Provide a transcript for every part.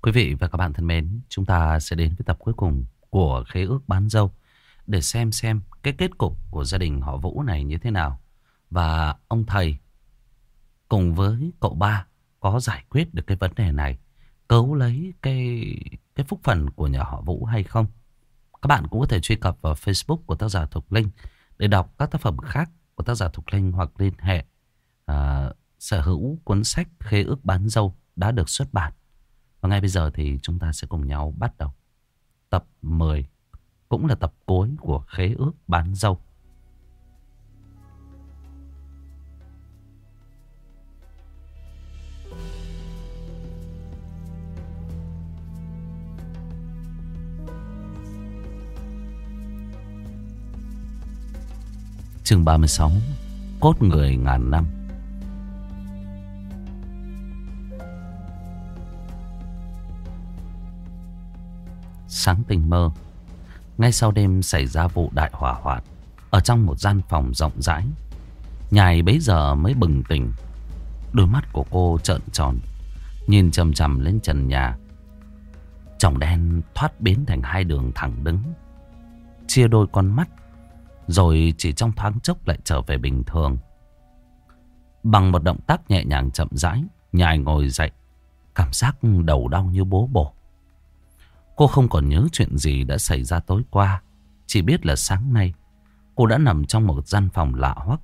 Quý vị và các bạn thân mến, chúng ta sẽ đến với tập cuối cùng của Khế ước bán dâu để xem cái kết cục của gia đình họ Vũ này như thế nào. Và ông thầy cùng với cậu ba có giải quyết được cái vấn đề này, cứu lấy cái phúc phần của nhà họ Vũ hay không. Các bạn cũng có thể truy cập vào Facebook của tác giả Thục Linh để đọc các tác phẩm khác của tác giả Thục Linh hoặc liên hệ sở hữu cuốn sách Khế ước bán dâu đã được xuất bản. Và ngay bây giờ thì chúng ta sẽ cùng nhau bắt đầu tập 10, cũng là tập cuối của Khế ước bán dâu. Chương 36, cốt người ngàn năm. Sáng tinh mơ, ngay sau đêm xảy ra vụ đại hỏa hoạn, ở trong một gian phòng rộng rãi, Nhài bấy giờ mới bừng tỉnh. Đôi mắt của cô trợn tròn, nhìn chằm chằm lên trần nhà. Tròng đen thoát biến thành hai đường thẳng đứng, chia đôi con mắt, rồi chỉ trong thoáng chốc lại trở về bình thường. Bằng một động tác nhẹ nhàng chậm rãi, Nhài ngồi dậy, cảm giác đầu đau như búa bổ. Cô không còn nhớ chuyện gì đã xảy ra tối qua, chỉ biết là sáng nay cô đã nằm trong một gian phòng lạ hoắc.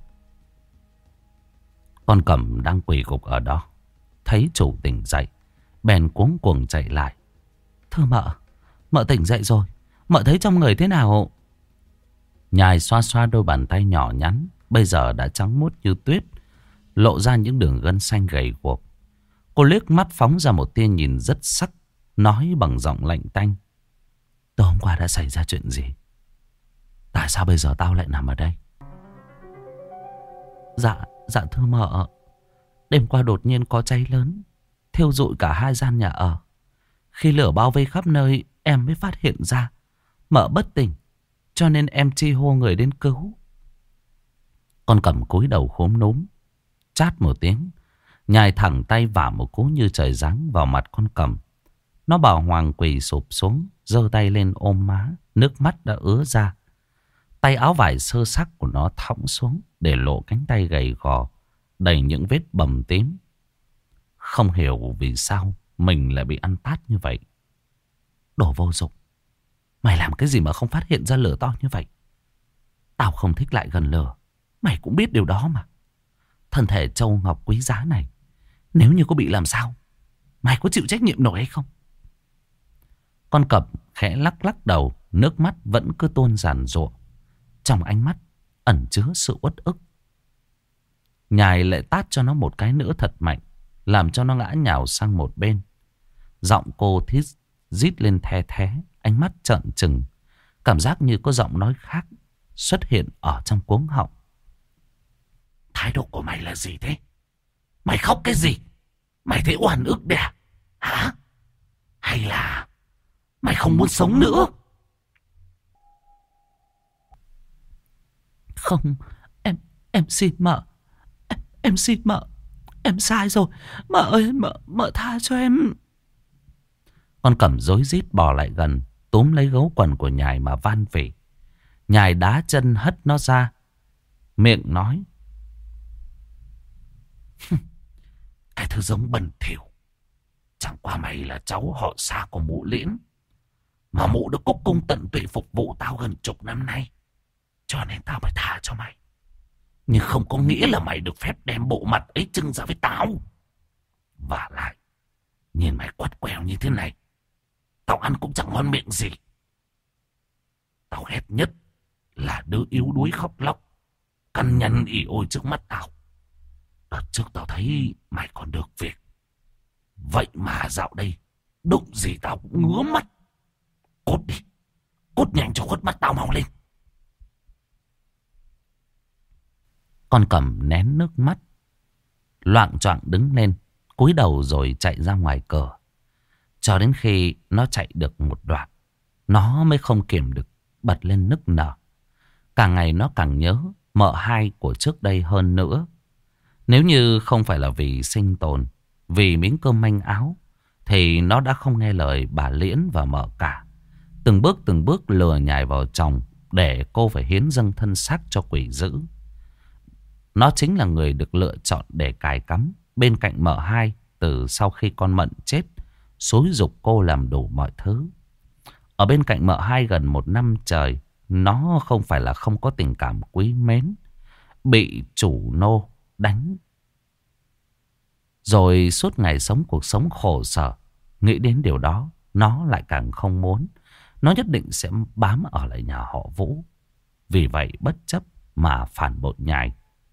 Con Cẩm đang quỳ gục ở đó, thấy chủ tỉnh dậy, bèn cuống cuồng chạy lại. Thưa mợ, mợ tỉnh dậy rồi, mợ thấy trong người thế nào? Nhài xoa xoa đôi bàn tay nhỏ nhắn, bây giờ đã trắng muốt như tuyết, lộ ra những đường gân xanh gầy guộc. Cô liếc mắt phóng ra một tia nhìn rất sắc, nói bằng giọng lạnh tanh. Tối hôm qua đã xảy ra chuyện gì? Tại sao bây giờ tao lại nằm ở đây? Dạ thưa mợ, đêm qua đột nhiên có cháy lớn, thiêu rụi cả hai gian nhà ở. Khi lửa bao vây khắp nơi, em mới phát hiện ra mợ bất tỉnh, cho nên em chi hô người đến cứu. Con Cẩm cúi đầu khốm núm, chát một tiếng, Nhài thẳng tay vả một cú như trời giáng vào mặt con Cẩm. Nó bàng hoàng quỳ sụp xuống, giơ tay lên ôm má, nước mắt đã ứa ra. Tay áo vải sơ sắc của nó thõng xuống, để lộ cánh tay gầy gò, đầy những vết bầm tím. Không hiểu vì sao mình lại bị ăn tát như vậy. Đồ vô dụng, mày làm cái gì mà không phát hiện ra lửa to như vậy? Tao không thích lại gần lửa, mày cũng biết điều đó mà. Thân thể châu ngọc quý giá này, nếu như có bị làm sao, mày có chịu trách nhiệm nổi hay không? Con Cẩm khẽ lắc lắc đầu, nước mắt vẫn cứ tuôn giàn giụa. Trong ánh mắt ẩn chứa sự uất ức. Nhài lại tát cho nó một cái nữa thật mạnh, làm cho nó ngã nhào sang một bên. Giọng cô rít lên the thé, ánh mắt trợn trừng, cảm giác như có giọng nói khác xuất hiện ở trong cuống họng. Thái độ của mày là gì thế? Mày khóc cái gì? Mày thấy oan ức đấy à? Hả? Hay là mày không muốn sống nữa? Không, em xin mợ. Em xin mợ. Em sai rồi. Mợ ơi, mợ tha cho em. Con Cẩm rối rít bò lại gần, túm lấy gấu quần của Nhài mà van vỉ. Nhài đá chân hất nó ra, miệng nói. Cái thứ giống bẩn thỉu. Chẳng qua mày là cháu họ xa của mụ Liễn, mà mụ đã cúc cung tận tụy phục vụ tao gần chục năm nay, cho nên tao mới tha cho mày. Nhưng không có nghĩa là mày được phép đem bộ mặt ấy trưng ra với tao. Và lại, nhìn mày quắt quèo như thế này, tao ăn cũng chẳng ngon miệng gì. Tao ghét nhất là đứa yếu đuối khóc lóc, căn nhăn ỉ ôi trước mắt tao. Đợt trước tao thấy mày còn được việc, vậy mà dạo đây đụng gì tao cũng ngứa mắt. Cút đi, cút nhanh cho khuất mắt tao mau lên. Con Cẩm nén nước mắt, loạng choạng đứng lên, cúi đầu rồi chạy ra ngoài cửa. Cho đến khi nó chạy được một đoạn, nó mới không kiềm được bật lên nức nở. Càng ngày nó càng nhớ mợ hai của trước đây hơn nữa. Nếu như không phải là vì sinh tồn, vì miếng cơm manh áo, thì nó đã không nghe lời bà Liễn và mợ cả. Từng bước lừa nhài vào chồng để cô phải hiến dâng thân xác cho quỷ dữ. Nó chính là người được lựa chọn để cài cắm bên cạnh mợ hai từ sau khi con Mận chết, xúi giục cô làm đủ mọi thứ. Ở bên cạnh mợ hai gần 1 năm trời, nó không phải là không có tình cảm quý mến. Bị chủ nô đánh, rồi suốt ngày sống cuộc sống khổ sở. Nghĩ đến điều đó, nó lại càng không muốn. Nó nhất định sẽ bám ở lại nhà họ Vũ. Vì vậy bất chấp mà phản bội nhài.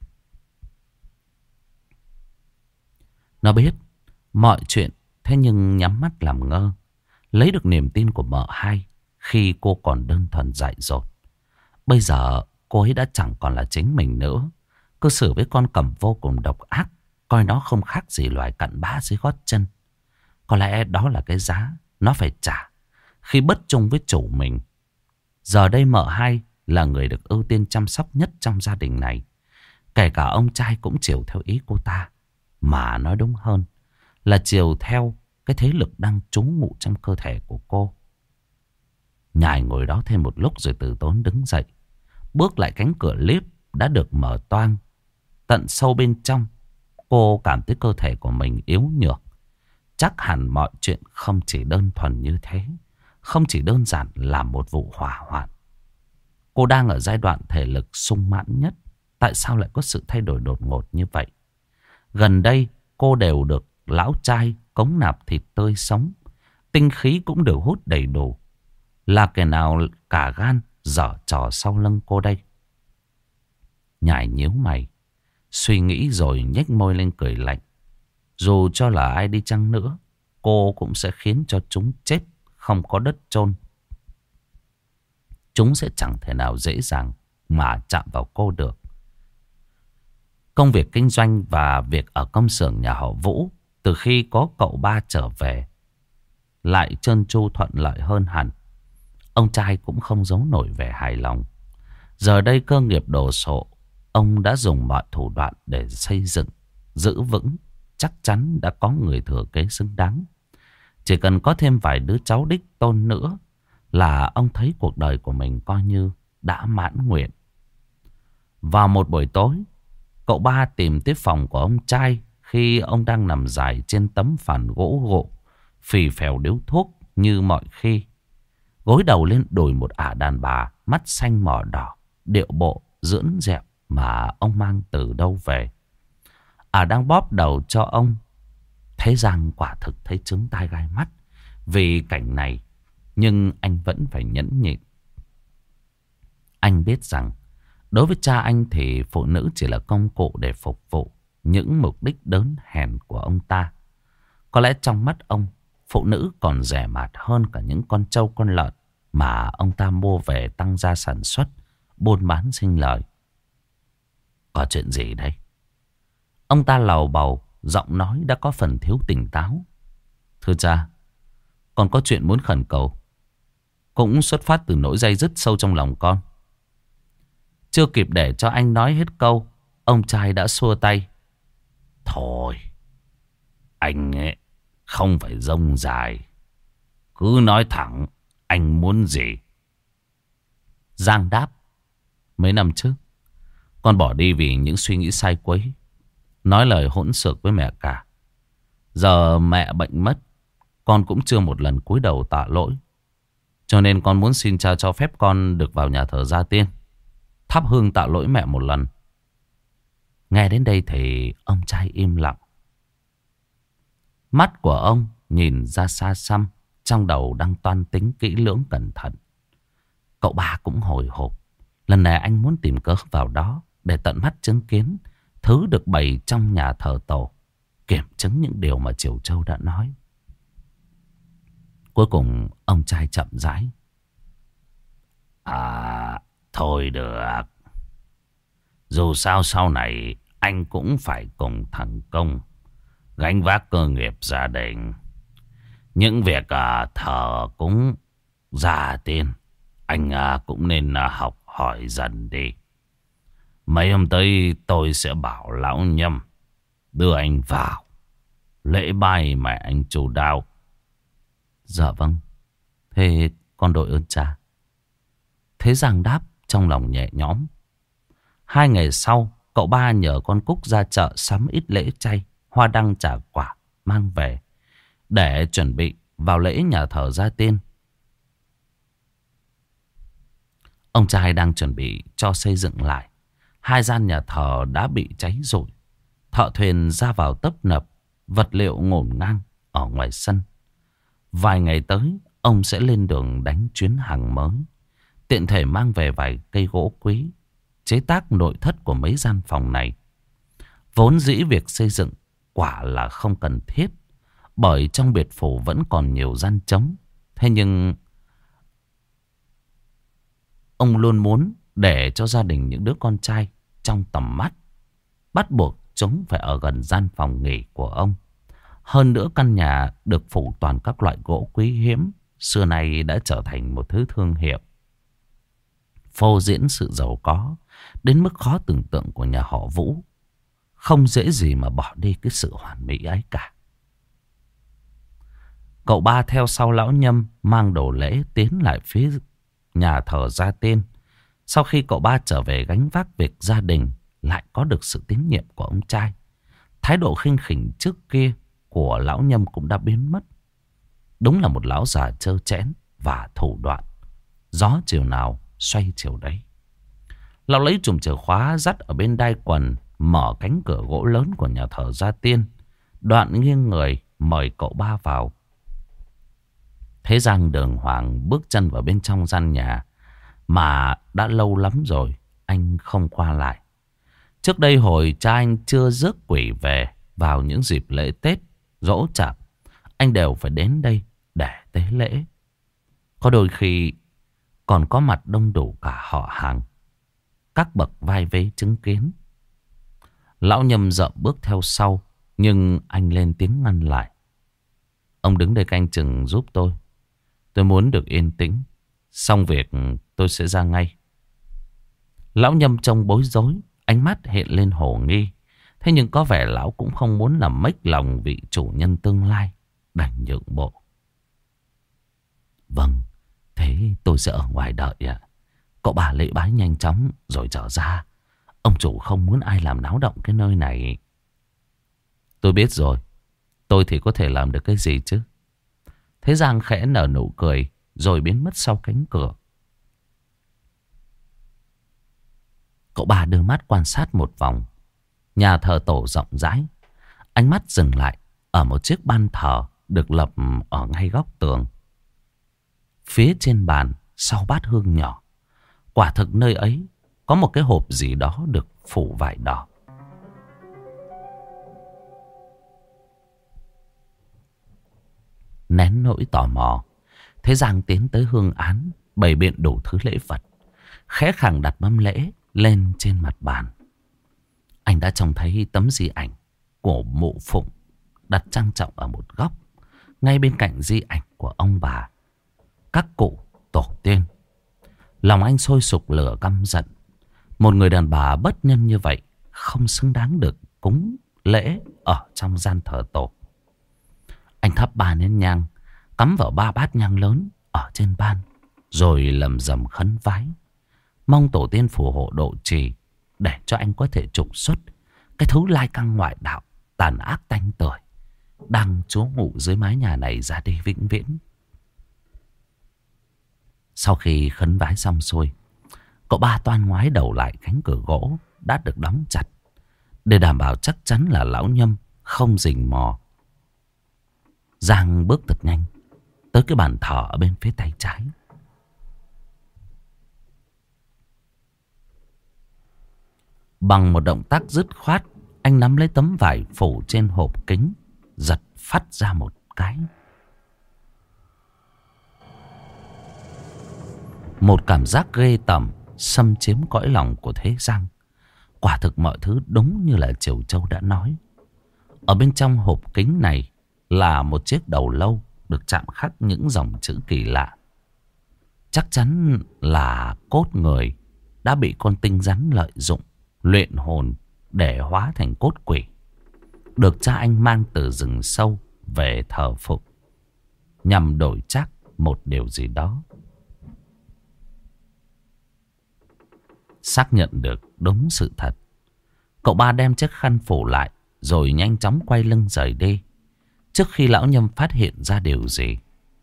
Nó biết mọi chuyện, thế nhưng nhắm mắt làm ngơ. Lấy được niềm tin của mợ hai khi cô còn đơn thuần dại dột. Bây giờ cô ấy đã chẳng còn là chính mình nữa. Cư xử với con Cẩm vô cùng độc ác, coi nó không khác gì loài cặn bã dưới gót chân. Có lẽ đó là cái giá nó phải trả khi bất chung với chủ mình. Giờ đây mợ hai là người được ưu tiên chăm sóc nhất trong gia đình này. Kể cả ông trai cũng chiều theo ý cô ta. Mà nói đúng hơn là chiều theo cái thế lực đang trú ngụ trong cơ thể của cô. Nhài ngồi đó thêm một lúc rồi từ tốn đứng dậy. Bước lại cánh cửa lift đã được mở toang. Tận sâu bên trong, cô cảm thấy cơ thể của mình yếu nhược. Chắc hẳn mọi chuyện không chỉ đơn thuần như thế. Không chỉ đơn giản là một vụ hỏa hoạn. Cô đang ở giai đoạn thể lực sung mãn nhất. Tại sao lại có sự thay đổi đột ngột như vậy? Gần đây cô đều được lão trai cống nạp thịt tươi sống. Tinh khí cũng được hút đầy đủ. Là kẻ nào cả gan giở trò sau lưng cô đây? Nhài nhíu mày, suy nghĩ rồi nhếch môi lên cười lạnh. Dù cho là ai đi chăng nữa, cô cũng sẽ khiến cho chúng chết không có đất chôn. Chúng sẽ chẳng thể nào dễ dàng mà chạm vào cô được. Công việc kinh doanh và việc ở công xưởng nhà họ Vũ từ khi có cậu ba trở về lại trơn tru thuận lợi hơn hẳn. Ông trai cũng không giấu nổi vẻ hài lòng. Giờ đây cơ nghiệp đồ sộ, ông đã dùng mọi thủ đoạn để xây dựng, giữ vững. Chắc chắn đã có người thừa kế xứng đáng. Chỉ cần có thêm vài đứa cháu đích tôn nữa là ông thấy cuộc đời của mình coi như đã mãn nguyện. Vào một buổi tối, cậu ba tìm tới phòng của ông trai khi ông đang nằm dài trên tấm phản gỗ gỗ, phì phèo điếu thuốc như mọi khi. Gối đầu lên đùi một ả đàn bà, mắt xanh mỏ đỏ, điệu bộ dưỡng dẹo mà ông mang từ đâu về. Ả đang bóp đầu cho ông. Thế rằng quả thực thấy trứng tai gai mắt vì cảnh này, nhưng anh vẫn phải nhẫn nhịn. Anh biết rằng đối với cha anh thì phụ nữ chỉ là công cụ để phục vụ những mục đích đớn hèn của ông ta. Có lẽ trong mắt ông, phụ nữ còn rẻ mạt hơn cả những con trâu con lợn mà ông ta mua về tăng gia sản xuất, buôn bán sinh lời. Có chuyện gì đây? Ông ta lầu bầu, giọng nói đã có phần thiếu tỉnh táo. Thưa cha, con có chuyện muốn khẩn cầu. Cũng xuất phát từ nỗi day dứt sâu trong lòng con. Chưa kịp để cho anh nói hết câu, ông trai đã xua tay. Thôi, anh ấy không phải rông dài. Cứ nói thẳng, anh muốn gì? Giang đáp. Mấy năm trước, con bỏ đi vì những suy nghĩ sai quấy, nói lời hỗn xược với mẹ cả. Giờ mẹ bệnh mất, con cũng chưa một lần cúi đầu tạ lỗi. Cho nên con muốn xin cha cho phép con được vào nhà thờ gia tiên, thắp hương tạ lỗi mẹ một lần. Nghe đến đây thì ông trai im lặng. Mắt của ông nhìn ra xa xăm, trong đầu đang toan tính kỹ lưỡng cẩn thận. Cậu ba cũng hồi hộp. Lần này anh muốn tìm cớ vào đó để tận mắt chứng kiến thứ được bày trong nhà thờ tổ, kiểm chứng những điều mà Triều Châu đã nói. Cuối cùng ông trai chậm rãi. Thôi được. Dù sao sau này anh cũng phải cùng thằng Công gánh vác cơ nghiệp gia đình. Những việc thờ cúng gia tiên anh cũng nên học hỏi dần đi. Mấy hôm tới tôi sẽ bảo lão Nhâm đưa anh vào lễ bài mẹ anh chu đáo Dạ vâng. Thế con đội ơn cha. Thế Giang đáp trong lòng nhẹ nhõm. 2 ngày sau, cậu ba nhờ con Cúc ra chợ sắm ít lễ chay, hoa đăng trà quả mang về để chuẩn bị vào lễ nhà thờ gia tiên. Ông trai đang chuẩn bị cho xây dựng lại. 2 gian nhà thờ đã bị cháy rụi. Thợ thuyền ra vào tấp nập, vật liệu ngổn ngang ở ngoài sân. Vài ngày tới, ông sẽ lên đường đánh chuyến hàng mới. Tiện thể mang về vài cây gỗ quý, chế tác nội thất của mấy gian phòng này. Vốn dĩ việc xây dựng quả là không cần thiết, bởi trong biệt phủ vẫn còn nhiều gian trống. Thế nhưng ông luôn muốn để cho gia đình những đứa con trai trong tầm mắt, bắt buộc chúng phải ở gần gian phòng nghỉ của ông. Hơn nữa căn nhà được phủ toàn các loại gỗ quý hiếm, xưa nay đã trở thành một thứ thương hiệu, phô diễn sự giàu có đến mức khó tưởng tượng của nhà họ Vũ. Không dễ gì mà bỏ đi cái sự hoàn mỹ ấy cả. Cậu ba theo sau lão Nhâm mang đồ lễ tiến lại phía nhà thờ gia tiên. Sau khi cậu ba trở về gánh vác việc gia đình, lại có được sự tín nhiệm của ông trai. Thái độ khinh khỉnh trước kia của lão Nhâm cũng đã biến mất. Đúng là một lão già trơ trẽn và thủ đoạn. Gió chiều nào xoay chiều đấy. Lão lấy chùm chìa khóa dắt ở bên đai quần, mở cánh cửa gỗ lớn của nhà thờ gia tiên. Đoạn nghiêng người mời cậu ba vào. Thế Giang đường hoàng bước chân vào bên trong gian nhà mà đã lâu lắm rồi anh không qua lại. Trước đây hồi cha anh chưa rước quỷ về vào những dịp lễ Tết, giỗ chạp, anh đều phải đến đây để tế lễ. Có đôi khi còn có mặt đông đủ cả họ hàng, các bậc vai vế chứng kiến. Lão Nhâm dậm bước theo sau, nhưng anh lên tiếng ngăn lại. Ông đứng đây canh chừng giúp tôi. Tôi muốn được yên tĩnh. Xong việc tôi sẽ ra ngay. Lão Nhâm trông bối rối, ánh mắt hiện lên hồ nghi. Thế nhưng có vẻ lão cũng không muốn làm mếch lòng vị chủ nhân tương lai, đành nhượng bộ. Vâng, thế tôi sẽ ở ngoài đợi ạ. Cậu bà lễ bái nhanh chóng rồi trở ra. Ông chủ không muốn ai làm náo động cái nơi này. Tôi biết rồi. Tôi thì có thể làm được cái gì chứ? Thế Giang khẽ nở nụ cười rồi biến mất sau cánh cửa. Cậu bà đưa mắt quan sát một vòng. Nhà thờ tổ rộng rãi. Ánh mắt dừng lại ở một chiếc ban thờ được lập ở ngay góc tường. Phía trên bàn, sau bát hương nhỏ, quả thực nơi ấy có một cái hộp gì đó được phủ vải đỏ. Nén nỗi tò mò, Thế Giang tiến tới hương án, bày biện đủ thứ lễ vật, khẽ khàng đặt mâm lễ lên trên mặt bàn. Anh đã trông thấy tấm di ảnh của mụ Phụng đặt trang trọng ở một góc, ngay bên cạnh di ảnh của ông bà, các cụ tổ tiên. Lòng anh sôi sục lửa căm giận. Một người đàn bà bất nhân như vậy không xứng đáng được cúng lễ ở trong gian thờ tổ. Anh thắp 3 nén nhang, cắm vào 3 bát nhang lớn ở trên ban, rồi lầm rầm khấn vái, mong tổ tiên phù hộ độ trì để cho anh có thể trục xuất cái thứ lai căng ngoại đạo tàn ác tanh tưởi đang trú ngụ dưới mái nhà này ra đi vĩnh viễn. Sau khi khấn vái xong xuôi, cậu ba toan ngoái đầu lại cánh cửa gỗ đã được đóng chặt, để đảm bảo chắc chắn là lão Nhâm không rình mò. Giang bước thật nhanh tới cái bàn thờ ở bên phía tay trái. Bằng một động tác dứt khoát, anh nắm lấy tấm vải phủ trên hộp kính, giật phát ra một cái. Một cảm giác ghê tởm xâm chiếm cõi lòng của Thế Giang. Quả thực mọi thứ đúng như là Triều Châu đã nói. Ở bên trong hộp kính này là một chiếc đầu lâu được chạm khắc những dòng chữ kỳ lạ. Chắc chắn là cốt người đã bị con tinh rắn lợi dụng, luyện hồn để hóa thành cốt quỷ, được cha anh mang từ rừng sâu về thờ phụng. nhằm đổi trác một điều gì đó. Xác nhận được đúng sự thật, cậu ba đem chiếc khăn phủ lại rồi nhanh chóng quay lưng rời đi, trước khi lão Nhâm phát hiện ra điều gì.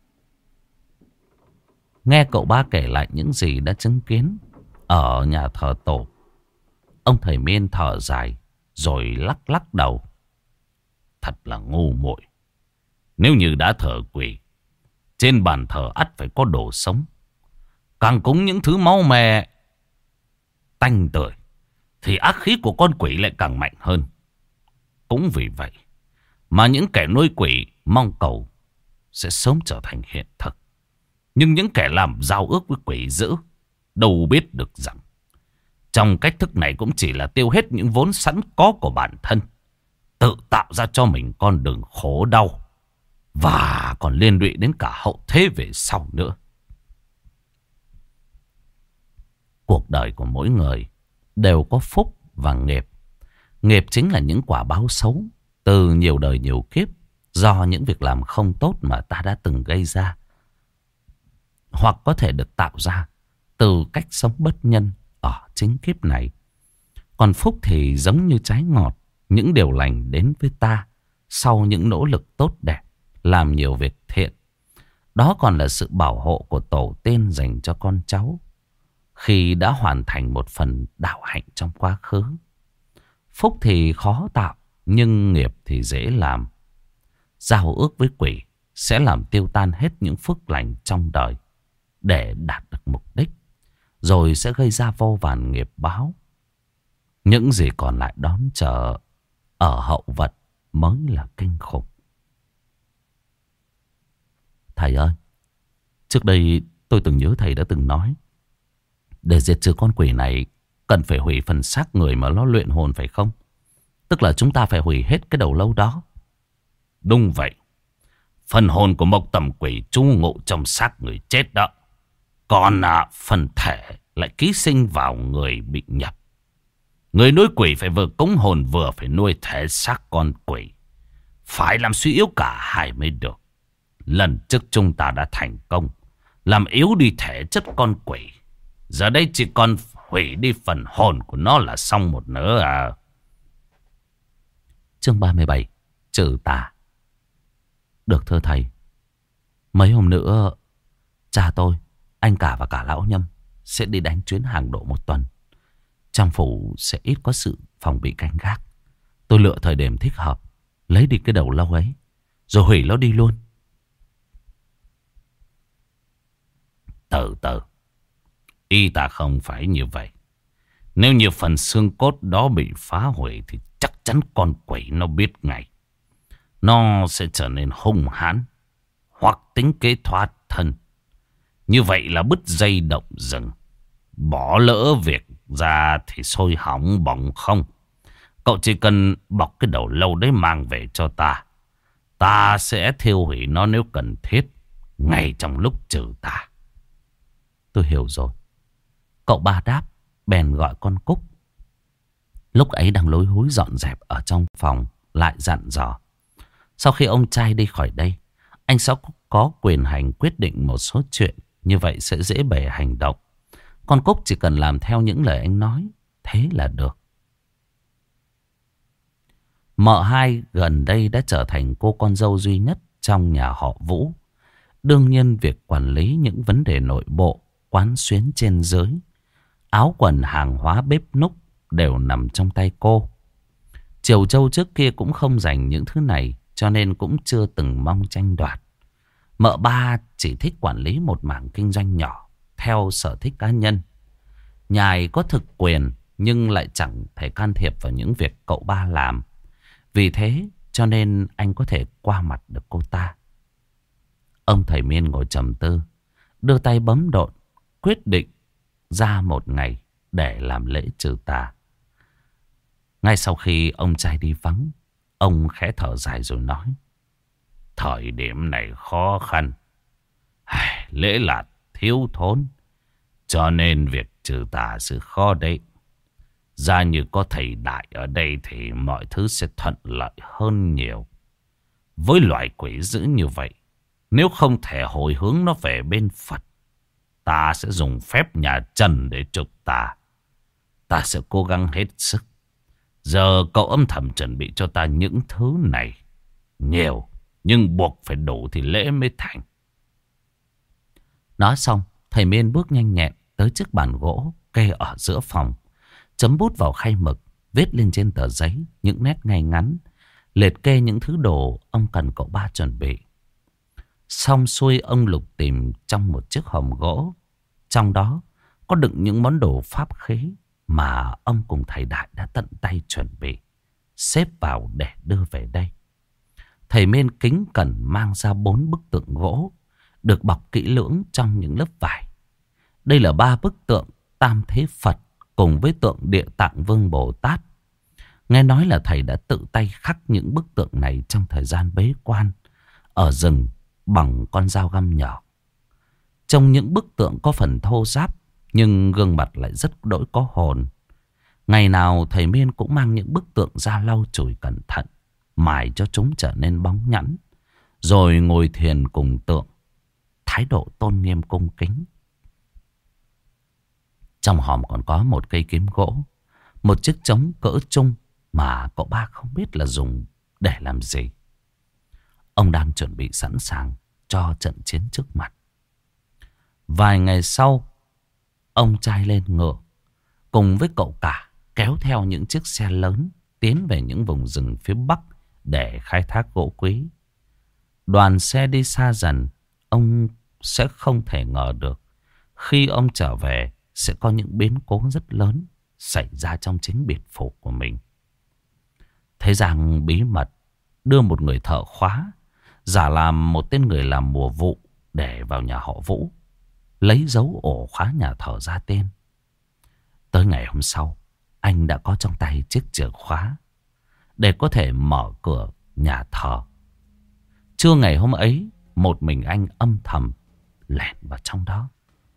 Nghe cậu ba kể lại những gì đã chứng kiến ở nhà thờ tổ, ông thầy Miên thở dài rồi lắc lắc đầu. Thật là ngu muội. Nếu như đã thờ quỷ, trên bàn thờ ắt phải có đồ sống. Càng cúng những thứ máu me tanh tưởi thì ác khí của con quỷ lại càng mạnh hơn. Cũng vì vậy mà những kẻ nuôi quỷ mong cầu sẽ sớm trở thành hiện thực. Nhưng những kẻ làm giao ước với quỷ dữ đâu biết được rằng trong cách thức này cũng chỉ là tiêu hết những vốn sẵn có của bản thân, tự tạo ra cho mình con đường khổ đau, và còn liên lụy đến cả hậu thế về sau nữa. Cuộc đời của mỗi người đều có phúc và nghiệp. Nghiệp chính là những quả báo xấu từ nhiều đời nhiều kiếp do những việc làm không tốt mà ta đã từng gây ra, hoặc có thể được tạo ra từ cách sống bất nhân ở chính kiếp này. Còn phúc thì giống như trái ngọt, những điều lành đến với ta sau những nỗ lực tốt đẹp, làm nhiều việc thiện. Đó còn là sự bảo hộ của tổ tiên dành cho con cháu khi đã hoàn thành một phần đạo hạnh trong quá khứ. Phúc thì khó tạo, nhưng nghiệp thì dễ làm. Giao ước với quỷ sẽ làm tiêu tan hết những phước lành trong đời để đạt được mục đích, rồi sẽ gây ra vô vàn nghiệp báo. Những gì còn lại đón chờ ở hậu vận mới là kinh khủng. Thầy ơi, trước đây tôi từng nhớ thầy đã từng nói, để diệt trừ con quỷ này cần phải hủy phần xác người mà nó luyện hồn phải không? Tức là chúng ta phải hủy hết cái đầu lâu đó. Đúng vậy. Phần hồn của Mộc Tầm Quỷ trú ngụ trong xác người chết đó. Còn phần thể lại ký sinh vào người bị nhập. Người nuôi quỷ phải vừa cúng hồn vừa phải nuôi thể xác con quỷ. Phải làm suy yếu cả hai mới được. Lần trước chúng ta đã thành công làm yếu đi thể chất con quỷ. Giờ đây chỉ còn hủy đi phần hồn của nó là xong một nửa à. Chương 37, trừ tà. Được thưa thầy, mấy hôm nữa cha tôi, anh cả và cả lão Nhâm sẽ đi đánh chuyến hàng độ một tuần. Trong phủ sẽ ít có sự phòng bị canh gác. Tôi lựa thời điểm thích hợp, lấy đi cái đầu lâu ấy, rồi hủy nó đi luôn. Từ từ, y ta không phải như vậy. Nếu như phần xương cốt đó bị phá hủy thì chắc chắn con quỷ nó biết ngay. Nó sẽ trở nên hung hãn hoặc tính kế thoát thân. Như vậy là bứt dây động rừng. Bỏ lỡ việc ra thì sôi hỏng bỏng không. Cậu chỉ cần bọc cái đầu lâu đấy mang về cho ta. Ta sẽ thiêu hủy nó nếu cần thiết, ngay trong lúc trừ tà. Tôi hiểu rồi. Cậu ba đáp, bèn gọi con Cúc. Lúc ấy đang lối húi dọn dẹp ở trong phòng, lại dặn dò. Sau khi ông trai đi khỏi đây, anh sẽ có quyền hành quyết định một số chuyện. Như vậy sẽ dễ bề hành động. Con Cúc chỉ cần làm theo những lời anh nói, thế là được. Mợ hai gần đây đã trở thành cô con dâu duy nhất trong nhà họ Vũ. Đương nhiên việc quản lý những vấn đề nội bộ, quán xuyến trên dưới, áo quần hàng hóa bếp núc đều nằm trong tay cô. Triều Châu trước kia cũng không dành những thứ này, cho nên cũng chưa từng mong tranh đoạt. Mợ ba chỉ thích quản lý một mảng kinh doanh nhỏ theo sở thích cá nhân. Nhài có thực quyền nhưng lại chẳng thể can thiệp vào những việc cậu ba làm. Vì thế cho nên anh có thể qua mặt được cô ta. Ông thầy Miên ngồi trầm tư, đưa tay bấm độn, quyết định ra một ngày để làm lễ trừ tà. Ngay sau khi ông trai đi vắng, ông khẽ thở dài rồi nói: Thời điểm này khó khăn, lễ lạt thiếu thốn, cho nên việc trừ tà sự khó đấy. Ra như có thầy đại ở đây thì mọi thứ sẽ thuận lợi hơn nhiều. Với loại quỷ dữ như vậy, Nếu không thể hồi hướng nó về bên Phật, ta sẽ dùng phép nhà Trần để trục ta. Ta sẽ cố gắng hết sức. Giờ cậu âm thầm chuẩn bị cho ta những thứ này. Nhiều, nhưng buộc phải đủ thì lễ mới thành. Nói xong, thầy Miên bước nhanh nhẹn tới chiếc bàn gỗ kê ở giữa phòng. Chấm bút vào khay mực, viết lên trên tờ giấy những nét ngay ngắn, liệt kê những thứ đồ ông cần cậu ba chuẩn bị. Xong xuôi, ông lục tìm trong một chiếc hòm gỗ. Trong đó có đựng những món đồ pháp khí mà ông cùng thầy Đại đã tận tay chuẩn bị, xếp vào để đưa về đây. Thầy Miên kính cẩn mang ra 4 bức tượng gỗ được bọc kỹ lưỡng trong những lớp vải. Đây là 3 bức tượng Tam Thế Phật cùng với tượng Địa Tạng Vương Bồ Tát. Nghe nói là thầy đã tự tay khắc những bức tượng này trong thời gian bế quan ở rừng bằng con dao găm nhỏ. Trong những bức tượng có phần thô ráp, nhưng gương mặt lại rất đỗi có hồn. Ngày nào thầy Miên cũng mang những bức tượng ra lau chùi cẩn thận, mài cho chúng trở nên bóng nhẵn, rồi ngồi thiền cùng tượng, thái độ tôn nghiêm cung kính. Trong hòm còn có một cây kiếm gỗ, một chiếc trống cỡ trung mà cậu ba không biết là dùng để làm gì. Ông đang chuẩn bị sẵn sàng cho trận chiến trước mặt. Vài ngày sau, ông trai lên ngựa cùng với cậu cả kéo theo những chiếc xe lớn tiến về những vùng rừng phía Bắc để khai thác gỗ quý. Đoàn xe đi xa dần, ông sẽ không thể ngờ được khi ông trở về sẽ có những biến cố rất lớn xảy ra trong chính biệt phủ của mình. Thế rằng bí mật đưa một người thợ khóa giả làm một tên người làm mùa vụ để vào nhà họ Vũ, lấy dấu ổ khóa nhà thờ ra tên. Tới ngày hôm sau, anh đã có trong tay chiếc chìa khóa để có thể mở cửa nhà thờ. Trưa ngày hôm ấy, một mình anh âm thầm lẻn vào trong đó.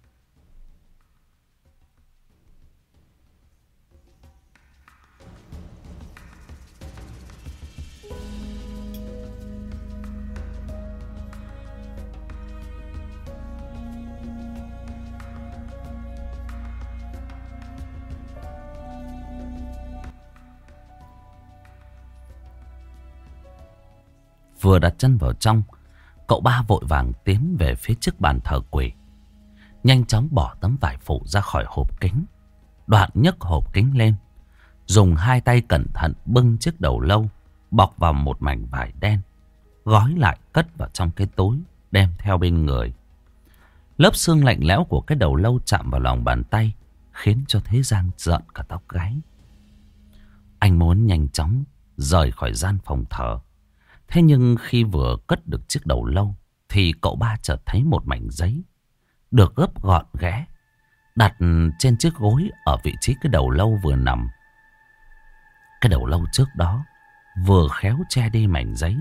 Vừa đặt chân vào trong, cậu ba vội vàng tiến về phía trước bàn thờ quỷ. Nhanh chóng bỏ tấm vải phủ ra khỏi hộp kính. Đoạn nhấc hộp kính lên, dùng 2 tay cẩn thận bưng chiếc đầu lâu bọc vào một mảnh vải đen, gói lại cất vào trong cái túi đem theo bên người. Lớp xương lạnh lẽo của cái đầu lâu chạm vào lòng bàn tay khiến cho Thế Giang rợn cả tóc gáy. Anh muốn nhanh chóng rời khỏi gian phòng thờ. Thế nhưng khi vừa cất được chiếc đầu lâu thì cậu ba chợt thấy một mảnh giấy được gấp gọn ghẽ đặt trên chiếc gối ở vị trí cái đầu lâu vừa nằm. Cái đầu lâu trước đó vừa khéo che đi mảnh giấy.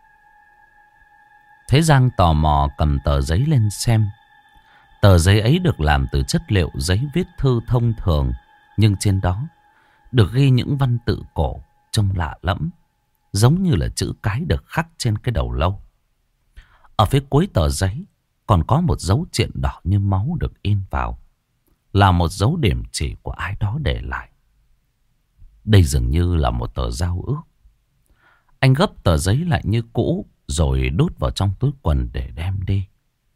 Thế Giang tò mò cầm tờ giấy lên xem. Tờ giấy ấy được làm từ chất liệu giấy viết thư thông thường, nhưng trên đó được ghi những văn tự cổ trông lạ lẫm, giống như là chữ cái được khắc trên cái đầu lâu. Ở phía cuối tờ giấy còn có một dấu triện đỏ như máu được in vào, là một dấu điểm chỉ của ai đó để lại. Đây dường như là một tờ giao ước. Anh gấp tờ giấy lại như cũ rồi đút vào trong túi quần để đem đi.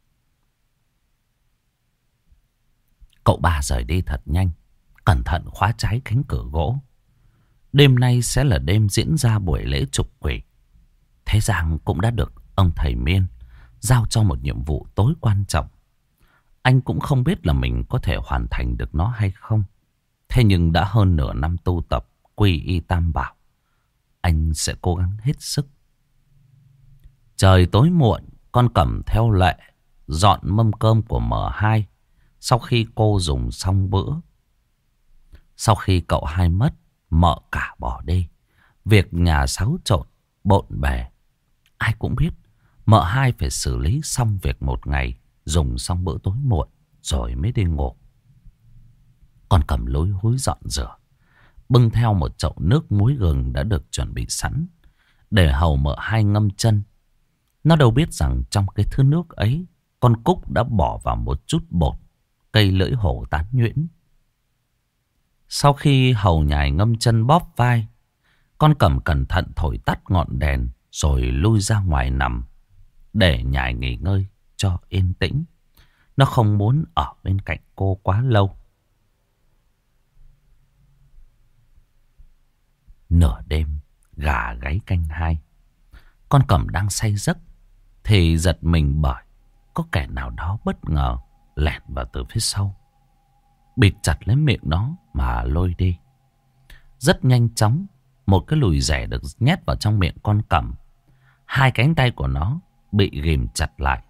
Cậu ba rời đi thật nhanh, cẩn thận khóa trái cánh cửa gỗ. Đêm nay sẽ là đêm diễn ra buổi lễ trục quỷ. Thế Giang cũng đã được ông thầy Miên giao cho một nhiệm vụ tối quan trọng. Anh cũng không biết là mình có thể hoàn thành được nó hay không. Thế nhưng đã hơn nửa năm tu tập quy y tam bảo, anh sẽ cố gắng hết sức. Trời tối muộn, con Cẩm theo lệ dọn mâm cơm của M2 sau khi cô dùng xong bữa. Sau khi cậu hai mất, mợ cả bỏ đi. Việc nhà xáo trộn, bộn bề. Ai cũng biết mợ hai phải xử lý xong việc một ngày, dùng xong bữa tối muộn rồi mới đi ngủ. Con Cẩm lối húi dọn rửa, bưng theo một chậu nước muối gừng đã được chuẩn bị sẵn để hầu mợ hai ngâm chân. Nó đâu biết rằng trong cái thứ nước ấy, con Cúc đã bỏ vào một chút bột, cây lưỡi hổ tán nhuyễn. Sau khi hầu nhài ngâm chân bóp vai, con Cẩm cẩn thận thổi tắt ngọn đèn rồi lui ra ngoài nằm để nhài nghỉ ngơi cho yên tĩnh. Nó không muốn ở bên cạnh cô quá lâu. Nửa đêm, gà gáy canh 2. Con Cẩm đang say giấc thì giật mình bởi có kẻ nào đó bất ngờ lẻn vào từ phía sau, bịt chặt lấy miệng nó mà lôi đi. Rất nhanh chóng, một cái lùi rẻ được nhét vào trong miệng con Cẩm. Hai cánh tay của nó bị ghìm chặt lại.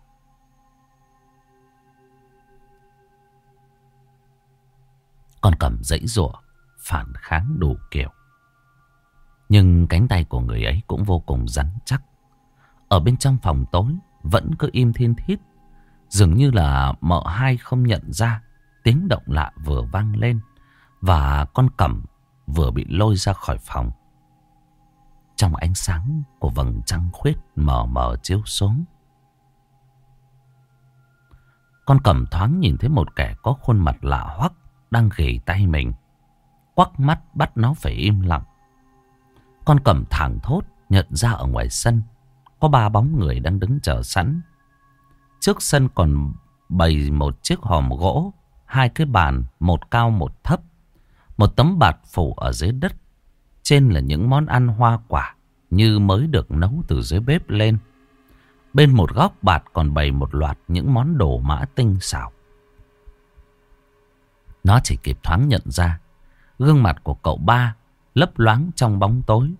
Con Cẩm giãy giụa, phản kháng đủ kiểu. Nhưng cánh tay của người ấy cũng vô cùng rắn chắc. Ở bên trong phòng tối vẫn cứ im thiên thít. Dường như là mợ hai không nhận ra tiếng động lạ vừa vang lên và con Cẩm vừa bị lôi ra khỏi phòng. Trong ánh sáng của vầng trăng khuyết mờ mờ chiếu xuống, con Cẩm thoáng nhìn thấy một kẻ có khuôn mặt lạ hoắc đang ghì tay mình, quắc mắt bắt nó phải im lặng. Con Cẩm thảng thốt nhận ra ở ngoài sân có 3 bóng người đang đứng chờ sẵn. Trước sân còn bày một chiếc hòm gỗ, 2 cái bàn, một cao một thấp, một tấm bạt phủ ở dưới đất. Trên là những món ăn hoa quả như mới được nấu từ dưới bếp lên. Bên một góc bạt còn bày một loạt những món đồ mã tinh xảo. Nó chỉ kịp thoáng nhận ra gương mặt của cậu ba lấp loáng trong bóng tối.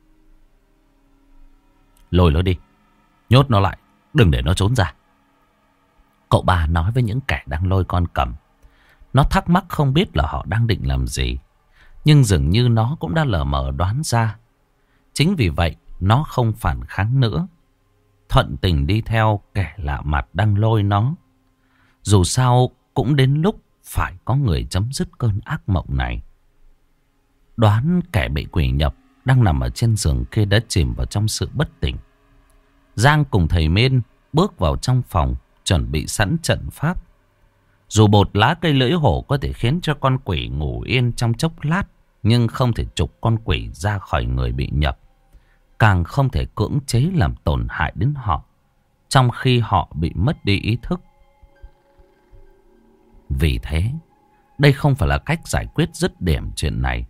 Lôi nó đi, nhốt nó lại, đừng để nó trốn ra. Cậu ba nói với những kẻ đang lôi con Cẩm. Nó thắc mắc không biết là họ đang định làm gì, nhưng dường như nó cũng đã lờ mờ đoán ra. Chính vì vậy nó không phản kháng nữa, thuận tình đi theo kẻ lạ mặt đang lôi nó. Dù sao cũng đến lúc phải có người chấm dứt cơn ác mộng này. Đoán kẻ bị quỷ nhập đang nằm ở trên giường kia đã chìm vào trong sự bất tỉnh. Giang cùng thầy Mên bước vào trong phòng chuẩn bị sẵn trận pháp. Dù bột lá cây lưỡi hổ có thể khiến cho con quỷ ngủ yên trong chốc lát, nhưng không thể trục con quỷ ra khỏi người bị nhập. Càng không thể cưỡng chế làm tổn hại đến họ trong khi họ bị mất đi ý thức. Vì thế, đây không phải là cách giải quyết dứt điểm chuyện này.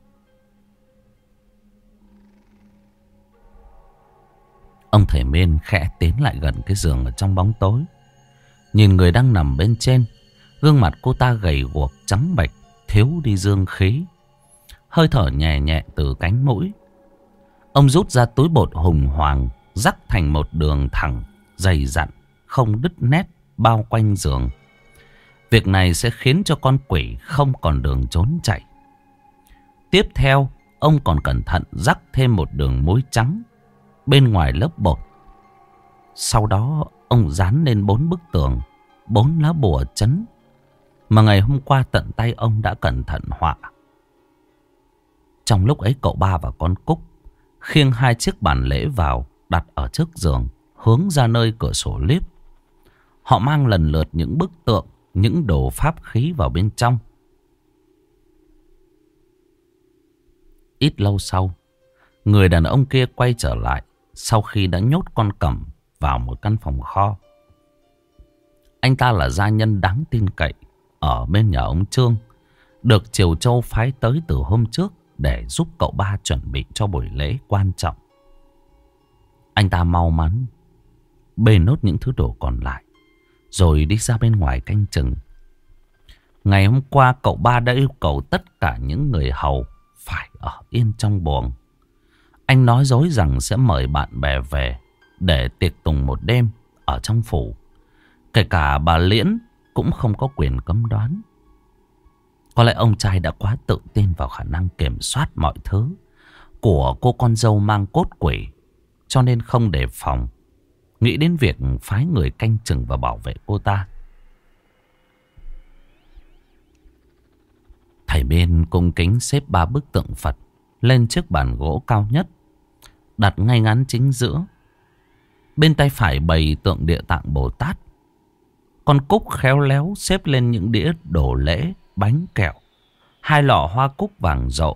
Ông thầy Mên khẽ tiến lại gần cái giường ở trong bóng tối. Nhìn người đang nằm bên trên, gương mặt cô ta gầy guộc trắng bệch, thiếu đi dương khí, hơi thở nhẹ nhẹ từ cánh mũi. Ông rút ra túi bột hùng hoàng, rắc thành một đường thẳng, dày dặn, không đứt nét bao quanh giường. Việc này sẽ khiến cho con quỷ không còn đường trốn chạy. Tiếp theo, ông còn cẩn thận rắc thêm một đường muối trắng bên ngoài lớp bột. Sau đó, ông dán lên 4 bức tường, 4 lá bùa trấn mà ngày hôm qua tận tay ông đã cẩn thận họa. Trong lúc ấy, cậu ba và con Cúc khiêng 2 chiếc bàn lễ vào, đặt ở trước giường, hướng ra nơi cửa sổ liếp. Họ mang lần lượt những bức tượng, những đồ pháp khí vào bên trong. Ít lâu sau, người đàn ông kia quay trở lại sau khi đã nhốt con Cẩm vào một căn phòng kho. Anh ta là gia nhân đáng tin cậy ở bên nhà ông Trương, được Triều Châu phái tới từ hôm trước để giúp cậu ba chuẩn bị cho buổi lễ quan trọng. Anh ta mau mắn bê nốt những thứ đồ còn lại rồi đi ra bên ngoài canh chừng. Ngày hôm qua cậu ba đã yêu cầu tất cả những người hầu phải ở yên trong buồng. Anh nói dối rằng sẽ mời bạn bè về để tiệc tùng một đêm ở trong phủ. Kể cả bà Liễn cũng không có quyền cấm đoán. Có lẽ ông trai đã quá tự tin vào khả năng kiểm soát mọi thứ của cô con dâu mang cốt quỷ, cho nên không đề phòng, nghĩ đến việc phái người canh chừng và bảo vệ cô ta. Thầy Bên cung kính xếp 3 bức tượng Phật lên chiếc bàn gỗ cao nhất, đặt ngay ngắn chính giữa. Bên tay phải bày tượng Địa Tạng Bồ Tát. Con Cúc khéo léo xếp lên những đĩa đồ lễ, bánh kẹo, 2 lọ hoa cúc vàng rộ,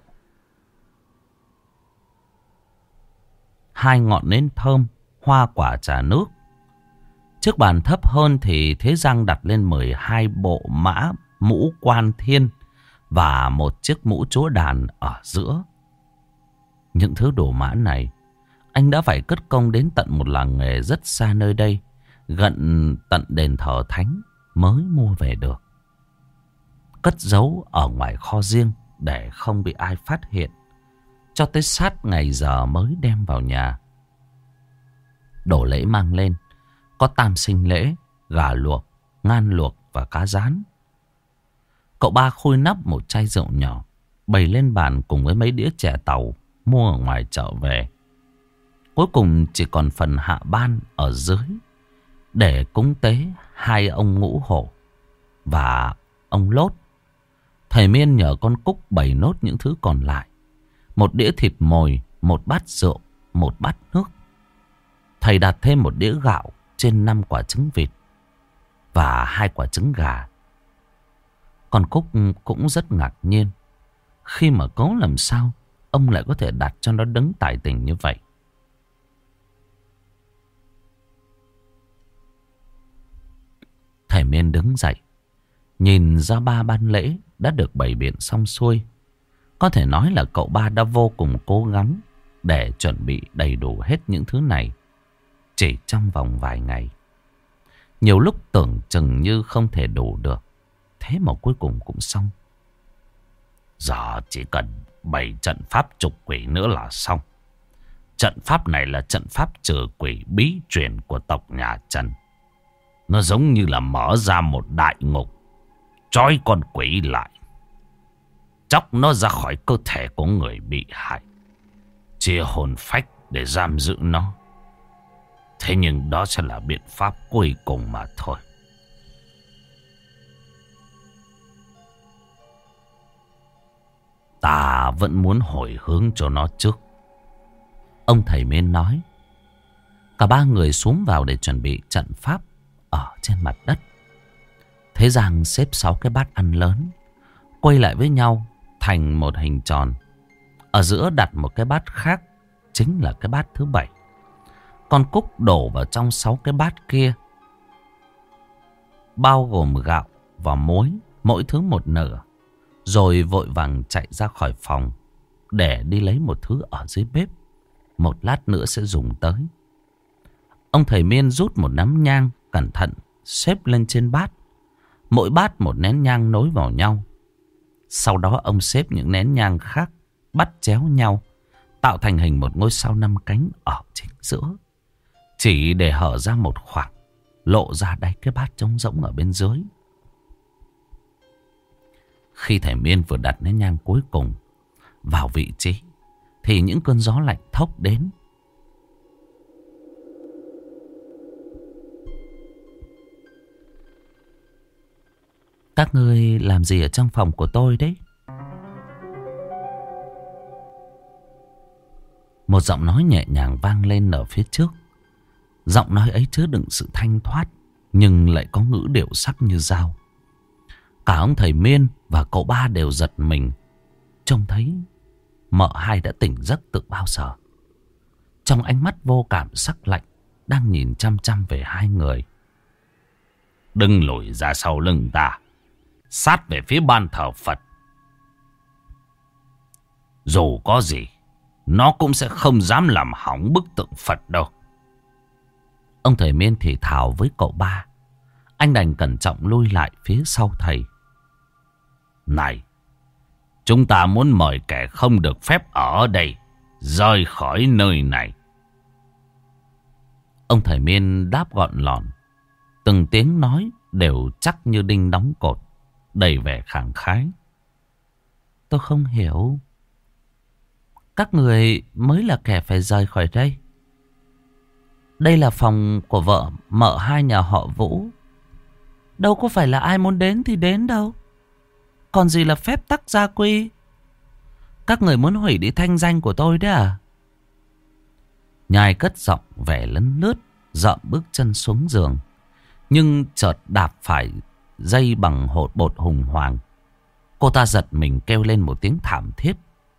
2 ngọn nến thơm, hoa quả trà nước. Trước bàn thấp hơn thì Thế Giang đặt lên 12 bộ mũ quan thiên và một chiếc mũ chúa đàn ở giữa. Những thứ đồ mã này anh đã phải cất công đến tận một làng nghề rất xa nơi đây, gần tận đền thờ thánh mới mua về được. Cất giấu ở ngoài kho riêng để không bị ai phát hiện, cho tới sát ngày giờ mới đem vào nhà. Đồ lễ mang lên có tam sinh lễ, gà luộc, ngan luộc và cá rán. Cậu Ba khui nắp một chai rượu nhỏ bày lên bàn cùng với mấy đĩa chè tàu mua ở ngoài chợ về. Cuối cùng chỉ còn phần hạ ban ở dưới để cúng tế 2 ông Ngũ Hổ và ông Lốt. Thầy Miên nhờ con Cúc bày nốt những thứ còn lại: 1 đĩa thịt mồi, 1 bát rượu, 1 bát nước. Thầy đặt thêm 1 đĩa gạo trên 5 quả trứng vịt và 2 quả trứng gà. Con Cúc cũng rất ngạc nhiên khi mà cố làm sao ông lại có thể đặt cho nó đứng tài tình như vậy. Thầy Miên đứng dậy, nhìn ra 3 ban lễ đã được bày biện xong xuôi. Có thể nói là cậu Ba đã vô cùng cố gắng để chuẩn bị đầy đủ hết những thứ này chỉ trong vòng vài ngày. Nhiều lúc tưởng chừng như không thể đủ được, thế mà cuối cùng cũng xong. Giờ chỉ cần bày trận pháp trục quỷ nữa là xong. Trận pháp này là trận pháp trừ quỷ bí truyền của tộc nhà Trần. Nó giống như là mở ra một đại ngục, trói con quỷ lại, chóc nó ra khỏi cơ thể của người bị hại, chia hồn phách để giam giữ nó. Thế nhưng đó sẽ là biện pháp cuối cùng mà thôi. Ta vẫn muốn hồi hướng cho nó trước, ông thầy Miên nói. Cả 3 người xuống vào để chuẩn bị trận pháp ở trên mặt đất. Thế Giang xếp 6 cái bát ăn lớn quay lại với nhau thành một hình tròn. Ở giữa đặt một cái bát khác, chính là cái bát thứ 7. Con Cúc đổ vào trong 6 cái bát kia, bao gồm gạo và muối, mỗi thứ 1 nửa. Rồi vội vàng chạy ra khỏi phòng để đi lấy một thứ ở dưới bếp, một lát nữa sẽ dùng tới. Ông thầy Miên rút một nắm nhang cẩn thận xếp lên trên bát. Mỗi bát một nén nhang nối vào nhau. Sau đó ông xếp những nén nhang khác bắt chéo nhau, tạo thành hình một ngôi sao 5 cánh ở chính giữa, chỉ để hở ra một khoảng, lộ ra đáy cái bát trống rỗng ở bên dưới. Khi thầy Miên vừa đặt nén nhang cuối cùng vào vị trí thì những cơn gió lạnh thốc đến. Các ngươi làm gì ở trong phòng của tôi đấy? Một giọng nói nhẹ nhàng vang lên ở phía trước. Giọng nói ấy chứa đựng sự thanh thoát, nhưng lại có ngữ điệu sắc như dao. Cả ông thầy Miên và cậu Ba đều giật mình, trông thấy mợ hai đã tỉnh giấc từ bao giờ. Trong ánh mắt vô cảm sắc lạnh đang nhìn chăm chăm về hai người. Đừng lùi ra sau lưng ta, sát về phía ban thờ Phật. Dù có gì, nó cũng sẽ không dám làm hỏng bức tượng Phật đâu. Ông thầy Miên thì thào với cậu Ba. Anh đành cẩn trọng lui lại phía sau thầy. Này, chúng ta muốn mời kẻ không được phép ở đây rời khỏi nơi này. Ông thầy Miên đáp gọn lọn. Từng tiếng nói đều chắc như đinh đóng cột, đầy vẻ khẳng khái. Tôi không hiểu. Các người mới là kẻ phải rời khỏi đây. Đây là phòng của vợ mợ hai nhà họ Vũ. Đâu có phải là ai muốn đến thì đến đâu. Còn gì là phép tắc gia quy. Các người muốn hủy đi thanh danh của tôi đấy à? Nhai cất giọng vẻ lấn lướt, dậm bước chân xuống giường. Nhưng chợt đạp phải dây bằng hột bột hùng hoàng. Cô ta giật mình kêu lên một tiếng thảm thiết.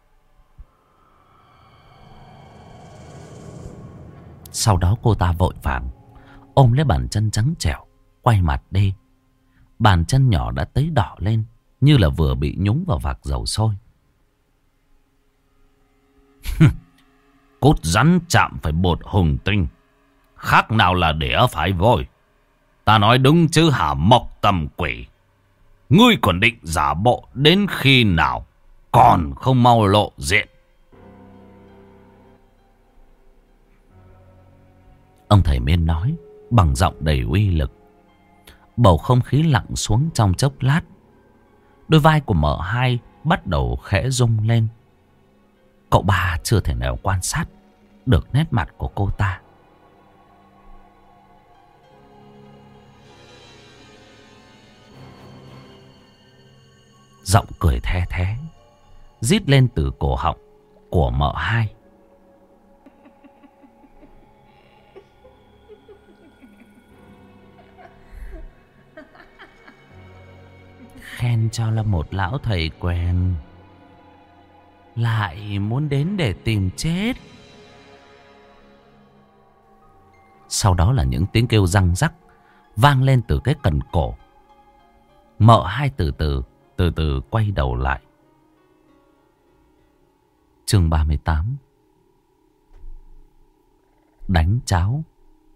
Sau đó cô ta vội vàng ôm lấy bàn chân trắng trẻo, quay mặt đi. Bàn chân nhỏ đã tấy đỏ lên, như là vừa bị nhúng vào vạc dầu sôi. Cốt rắn chạm phải bột hùng tinh, khác nào là đĩa phải vôi. Ta nói đúng chứ hả Mộc Tầm Quỷ? Ngươi còn định giả bộ đến khi nào, còn không mau lộ diện? Ông thầy Miên nói bằng giọng đầy uy lực. Bầu không khí lặng xuống trong chốc lát. Đôi vai của mợ hai bắt đầu khẽ rung lên. Cậu ba chưa thể nào quan sát được nét mặt của cô ta. Giọng cười the thé rít lên từ cổ họng của mợ hai. Khen cho là một lão thầy quen, lại muốn đến để tìm chết. Sau đó là những tiếng kêu răng rắc vang lên từ cái cần cổ. Mợ hai từ từ quay đầu lại. Chương 38. Đánh cháo.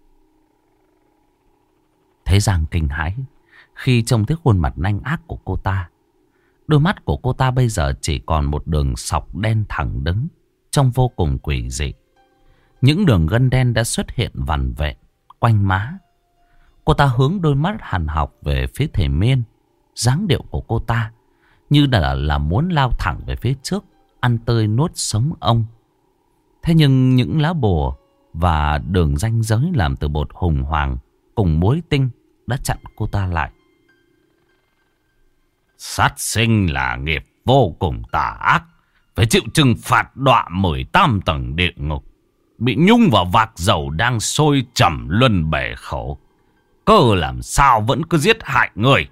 Thế Giang kinh hãi khi trông thấy khuôn mặt nanh ác của cô ta. Đôi mắt của cô ta bây giờ chỉ còn một đường sọc đen thẳng đứng, trông vô cùng quỷ dị. Những đường gân đen đã xuất hiện vằn vẹn quanh má. Cô ta hướng đôi mắt hằn học về phía thầy Miên. Dáng điệu của cô ta như là muốn lao thẳng về phía trước, ăn tươi nuốt sống ông. Thế nhưng những lá bùa và đường ranh giới làm từ bột hùng hoàng cùng muối tinh đã chặn cô ta lại. Sát sinh là nghiệp vô cùng tà ác, phải chịu trừng phạt đọa 18 tầng địa ngục, bị nhung vào vạc dầu đang sôi trầm luân bể khổ. Cơ làm sao vẫn cứ giết hại người?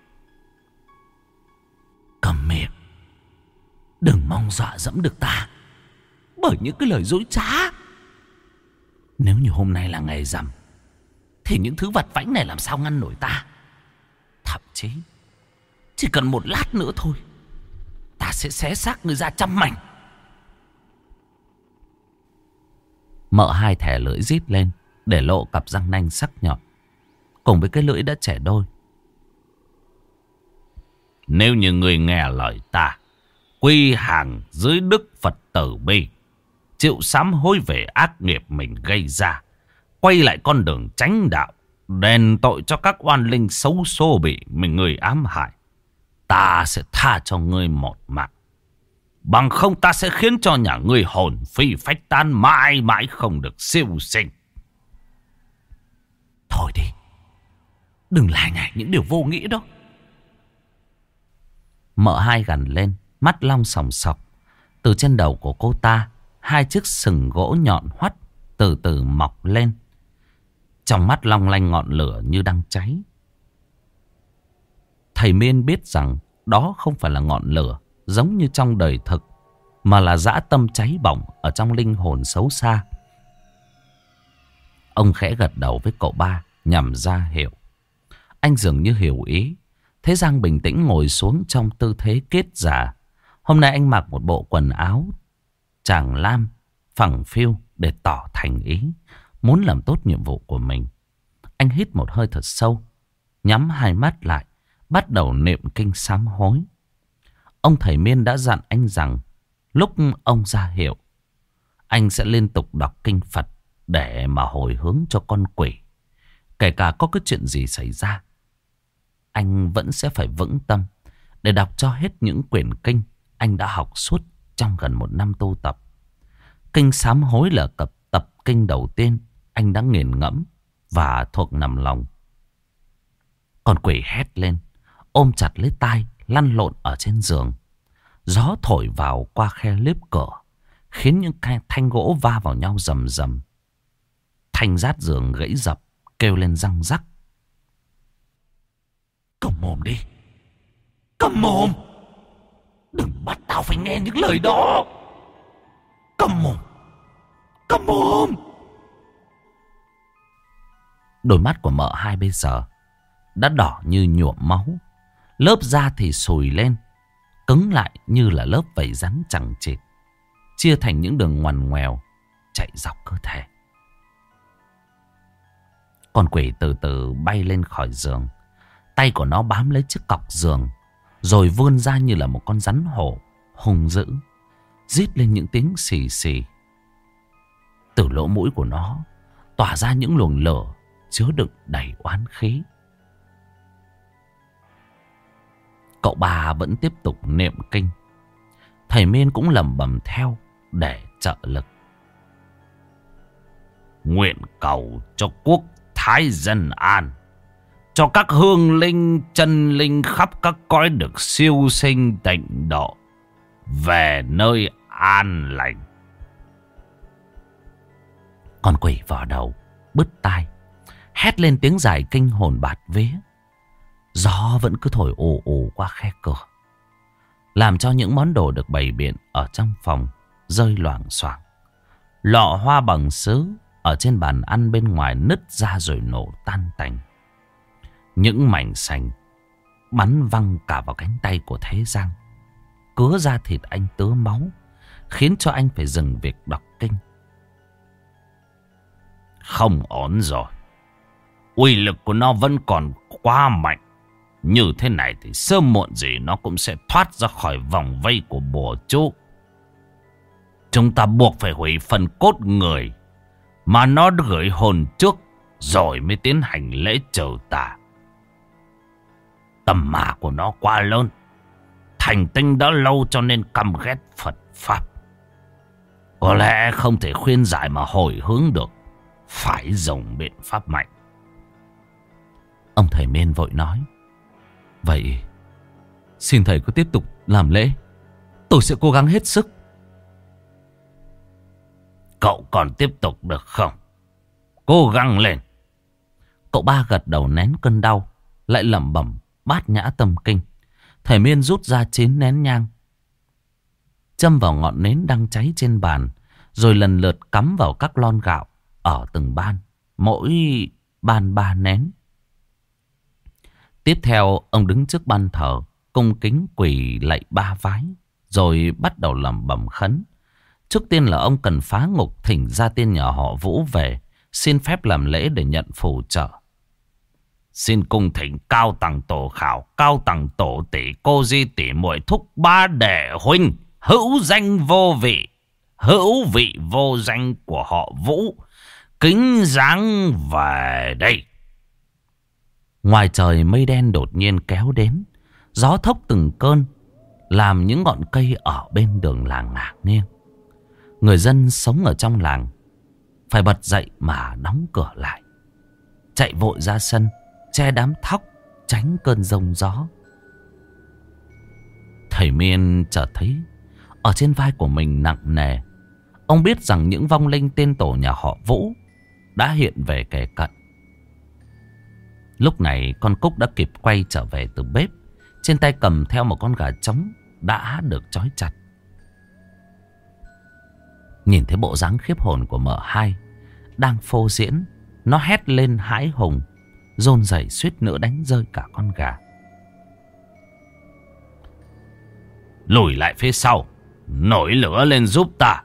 Cầm miệng, đừng mong dọa dẫm được ta bởi những cái lời dối trá. Nếu như hôm nay là ngày rằm thì những thứ vặt vãnh này làm sao ngăn nổi ta. Thậm chí chỉ cần một lát nữa thôi, ta sẽ xé xác ngươi ra trăm mảnh. Mợ hai thẻ lưỡi rít lên, để lộ cặp răng nanh sắc nhọn cùng với cái lưỡi đã trẻ đôi. Nếu như người nghe lời ta, quy hàng dưới đức Phật tử bi, chịu sám hối về ác nghiệp mình gây ra, quay lại con đường chánh đạo, đền tội cho các oan linh xấu xố bị người ám hại, ta sẽ tha cho ngươi một mạng. Bằng không ta sẽ khiến cho nhà ngươi hồn phi phách tán, mãi mãi không được siêu sinh. Thôi đi, đừng lại nhải những điều vô nghĩa đó. Mợ hai gằn lên, mắt long sòng sọc. Từ trên đầu của cô ta, hai chiếc sừng gỗ nhọn hoắt từ từ mọc lên. Trong mắt long lanh ngọn lửa như đang cháy. Thầy Miên biết rằng đó không phải là ngọn lửa giống như trong đời thực, mà là dã tâm cháy bỏng ở trong linh hồn xấu xa. Ông khẽ gật đầu với cậu ba nhằm ra hiệu. Anh dường như hiểu ý. Thế Giang bình tĩnh ngồi xuống trong tư thế kết giả. Hôm nay anh mặc một bộ quần áo tràng lam phẳng phiu để tỏ thành ý, muốn làm tốt nhiệm vụ của mình. Anh hít một hơi thật sâu, nhắm hai mắt lại, bắt đầu niệm kinh sám hối. Ông thầy Miên đã dặn anh rằng lúc ông ra hiệu, anh sẽ liên tục đọc kinh Phật để mà hồi hướng cho con quỷ. Kể cả có cái chuyện gì xảy ra, anh vẫn sẽ phải vững tâm để đọc cho hết những quyển kinh anh đã học suốt trong gần 1 năm tu tập. Kinh sám hối là tập kinh đầu tiên anh đã nghiền ngẫm và thuộc nằm lòng. Con quỷ hét lên, ôm chặt lấy tai, lăn lộn ở trên giường. Gió thổi vào qua khe liếp cửa, khiến những thanh gỗ va vào nhau rầm rầm. Thanh rát giường gãy dập, kêu lên răng rắc. Câm mồm đi. Câm mồm. Đừng bắt tao phải nghe những lời đó. Câm mồm. Câm mồm. Đôi mắt của mợ hai bây giờ đã đỏ như nhuộm máu. Lớp da thì sùi lên, cứng lại như là lớp vảy rắn chằng chịt, chia thành những đường ngoằn ngoèo chạy dọc cơ thể. Con quỷ từ từ bay lên khỏi giường. Tay của nó bám lấy chiếc cọc giường, rồi vươn ra như là một con rắn hổ hung dữ, rít lên những tiếng xì xì. Từ lỗ mũi của nó tỏa ra những luồng lửa chứa đựng đầy oán khí. Cậu ba vẫn tiếp tục niệm kinh. Thầy Miên cũng lẩm bẩm theo để trợ lực. Nguyện cầu cho quốc thái dân an, cho các hương linh chân linh khắp các cõi được siêu sinh tịnh độ, về nơi an lành. Con quỷ vò đầu bứt tai, hét lên tiếng dài kinh hồn bạt vía. Gió vẫn cứ thổi ù ù qua khe cửa, làm cho những món đồ được bày biện ở trong phòng rơi loảng xoảng. Lọ hoa bằng sứ ở trên bàn ăn bên ngoài nứt ra rồi nổ tan tành. Những mảnh sành bắn văng cả vào cánh tay của Thế Giang, cứa ra thịt anh tứa máu, khiến cho anh phải dừng việc đọc kinh. Không ổn rồi. Uy lực của nó vẫn còn quá mạnh. Như thế này thì sớm muộn gì nó cũng sẽ thoát ra khỏi vòng vây của bùa chú. Chúng ta buộc phải hủy phần cốt người mà nó gửi hồn trước, rồi mới tiến hành lễ trừ tà. Tầm mà của nó quá lớn, thành tinh đã lâu cho nên căm ghét Phật Pháp. Có lẽ không thể khuyên giải mà hồi hướng được, phải dùng biện pháp mạnh. Ông thầy Miên vội nói: Vậy xin thầy cứ tiếp tục làm lễ, tôi sẽ cố gắng hết sức. Cậu còn tiếp tục được không? Cố gắng lên. Cậu ba gật đầu nén cơn đau, lại lẩm bẩm bát nhã tâm kinh. Thầy Miên rút ra 9 nén nhang, châm vào ngọn nến đang cháy trên bàn, rồi lần lượt cắm vào các lon gạo ở từng ban, mỗi ban 3 nén. Tiếp theo ông đứng trước ban thờ, cung kính quỳ lạy 3 vái, rồi bắt đầu lẩm bẩm khấn. Trước tiên là ông cần phá ngục thỉnh gia tiên nhà họ Vũ về, xin phép làm lễ để nhận phù trợ. Xin cung thỉnh cao tầng tổ khảo, cao tầng tổ tỷ, cô di tỷ muội thúc ba đệ huynh, hữu danh vô vị, hữu vị vô danh của họ Vũ, kính giáng về đây. Ngoài trời mây đen đột nhiên kéo đến, gió thốc từng cơn, làm những ngọn cây ở bên đường làng ngả nghiêng. Người dân sống ở trong làng phải bật dậy mà đóng cửa lại, chạy vội ra sân che đám thóc, tránh cơn giông gió. Thầy Miên chợt thấy ở trên vai của mình nặng nề. Ông biết rằng những vong linh tên tổ nhà họ Vũ đã hiện về kề cận. Lúc này con Cúc đã kịp quay trở về từ bếp, trên tay cầm theo một con gà trống đã được trói chặt. Nhìn thấy bộ dáng khiếp hồn của mợ hai đang phô diễn, nó hét lên hãi hùng, run rẩy suýt nữa đánh rơi cả con gà. Lùi lại phía sau, nổi lửa lên giúp ta.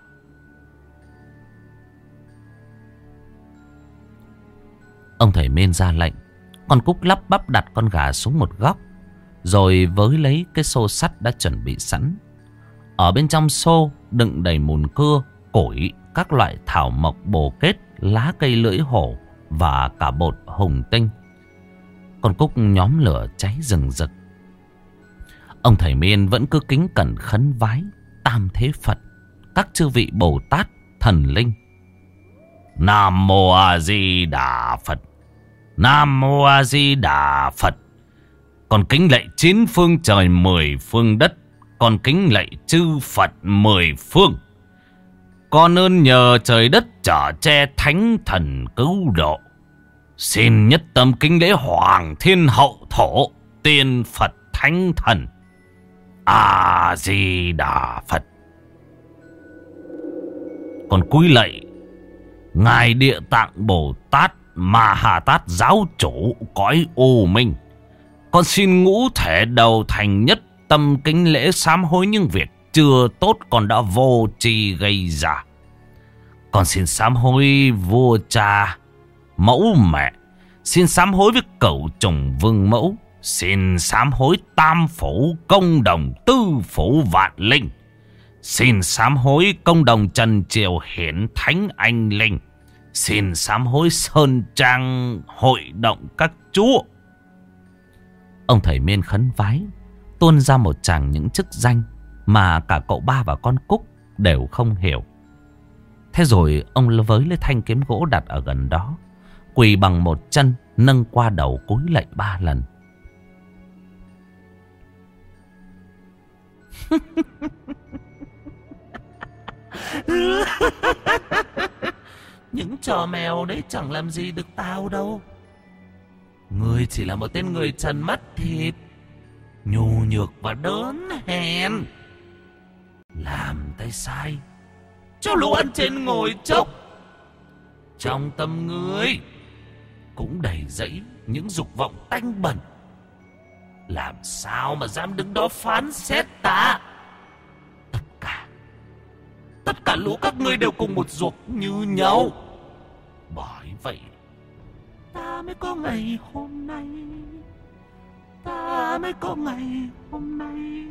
Ông thầy Miên ra lệnh. Con Cúc lắp bắp đặt con gà xuống một góc, rồi với lấy cái xô sắt đã chuẩn bị sẵn. Ở bên trong xô đựng đầy mùn cưa, củi, các loại thảo mộc bồ kết, lá cây lưỡi hổ và cả bột hùng tinh. Con Cúc nhóm lửa cháy rừng rực. Ông thầy Miên vẫn cứ kính cẩn khấn vái tam thế Phật, các chư vị Bồ Tát, thần linh. Nam Mô A Di Đà Phật, Nam Mô A Di Đà Phật. Con kính lạy 9 phương trời 10 phương đất, con kính lạy chư Phật 10 phương. Con ơn nhờ trời đất chở che thánh thần cứu độ. Xin nhất tâm kính lễ Hoàng Thiên Hậu Thổ, Tiên Phật Thánh Thần. A-di-đà Phật. Còn cúi lạy Ngài Địa Tạng Bồ Tát Ma Ha Tát giáo chủ cõi U Minh. Con xin ngũ thể đầu thành nhất tâm kính lễ sám hối những việc chưa tốt con đã vô tri gây ra. Con xin sám hối vua cha, mẫu mẹ. Xin sám hối với cẩu trùng vương mẫu. Xin sám hối tam phủ công đồng tư phủ vạn linh. Xin sám hối công đồng Trần Triều hiển thánh anh linh. Xin sám hối sơn trang hội động các chúa. Ông thầy Miên khấn vái, tuôn ra một tràng những chức danh mà cả cậu Ba và con Cúc đều không hiểu. Thế rồi ông với lấy thanh kiếm gỗ đặt ở gần đó, quỳ bằng một chân, nâng qua đầu cúi lạy 3 lần. Những trò mèo đấy chẳng làm gì được tao đâu. Ngươi chỉ là một tên người trần mắt thịt, nhu nhược và đớn hèn. Làm tay sai cho lũ ăn trên ngồi chốc. Trong tâm ngươi cũng đầy dẫy những dục vọng tanh bẩn. Làm sao mà dám đứng đó phán xét ta? Tất cả lũ các ngươi đều cùng một ruột như nhau. Bởi vậy ta mới có ngày hôm nay. Ta mới có ngày hôm nay.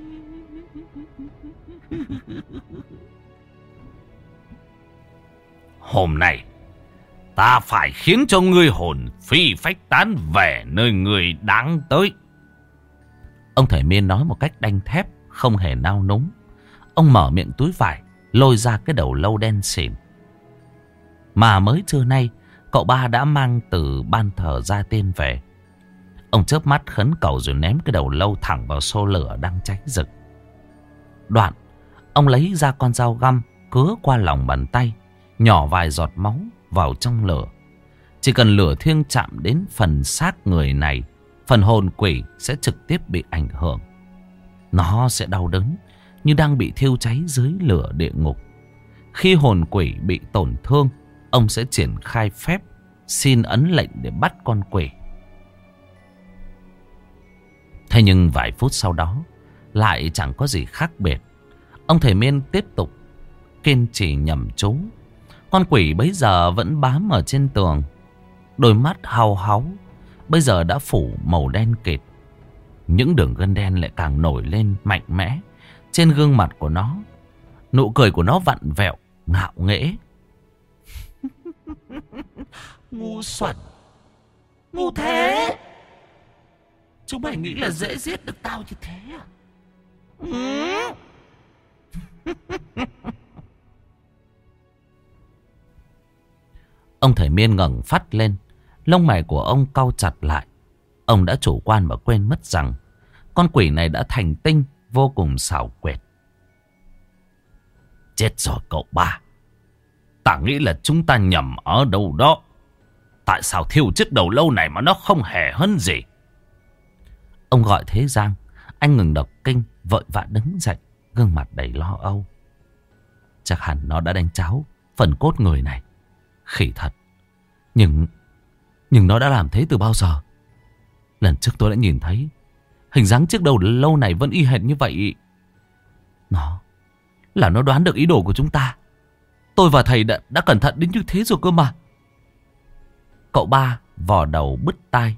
Hôm nay ta phải khiến cho ngươi hồn phi phách tán về nơi ngươi đáng tới. Ông thầy Miên nói một cách đanh thép, không hề nao núng. Ông mở miệng túi vải, lôi ra cái đầu lâu đen xỉn mà mới trưa nay cậu Ba đã mang từ ban thờ gia tiên về. Ông chớp mắt khấn cầu rồi ném cái đầu lâu thẳng vào xô lửa đang cháy rực. Đoạn ông lấy ra con dao găm, cứa qua lòng bàn tay, nhỏ vài giọt máu vào trong lửa. Chỉ cần lửa thiêng chạm đến phần xác người này, phần hồn quỷ sẽ trực tiếp bị ảnh hưởng. Nó sẽ đau đớn như đang bị thiêu cháy dưới lửa địa ngục. Khi hồn quỷ bị tổn thương, ông sẽ triển khai phép xin ấn lệnh để bắt con quỷ. Thế nhưng vài phút sau đó lại chẳng có gì khác biệt. Ông thầy Miên tiếp tục kiên trì nhẩm chú. Con quỷ bấy giờ vẫn bám ở trên tường. Đôi mắt hau háu bây giờ đã phủ màu đen kịt. Những đường gân đen lại càng nổi lên mạnh mẽ trên gương mặt của nó. Nụ cười của nó vặn vẹo, ngạo nghễ. Ngu xuẩn, ngu thế. Chúng mày nghĩ là dễ giết được tao như thế à? Ông thầy Miên ngẩng phát lên, lông mày của ông cau chặt lại. Ông đã chủ quan mà quên mất rằng con quỷ này đã thành tinh, vô cùng xảo quyệt. Chết rồi cậu Ba. Ta nghĩ là chúng ta nhầm ở đâu đó. Tại sao thiêu chiếc đầu lâu này mà nó không hề hơn gì? Ông gọi Thế Giang. Anh ngừng đọc kinh, vội vã đứng dậy, gương mặt đầy lo âu. Chắc hẳn nó đã đánh cháo phần cốt người này. Khỉ thật. Nhưng nó đã làm thế từ bao giờ? Lần trước tôi đã nhìn thấy hình dáng chiếc đầu lâu này vẫn y hệt như vậy. Nó đoán được ý đồ của chúng ta. Tôi và thầy đã cẩn thận đến như thế rồi cơ mà. Cậu Ba vò đầu bứt tai.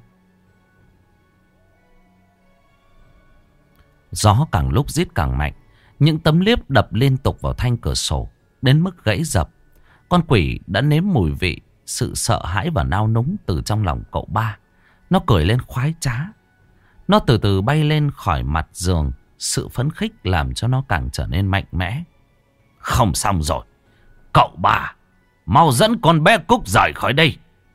Gió càng lúc rít càng mạnh. Những tấm liếp đập liên tục vào thanh cửa sổ đến mức gãy dập. Con quỷ đã nếm mùi vị sự sợ hãi và nao núng từ trong lòng cậu Ba. Nó cười lên khoái trá. Nó từ từ bay lên khỏi mặt giường. Sự phấn khích làm cho nó càng trở nên mạnh mẽ. Không xong rồi. Cậu Ba, mau dẫn con bé Cúc rời khỏi đây.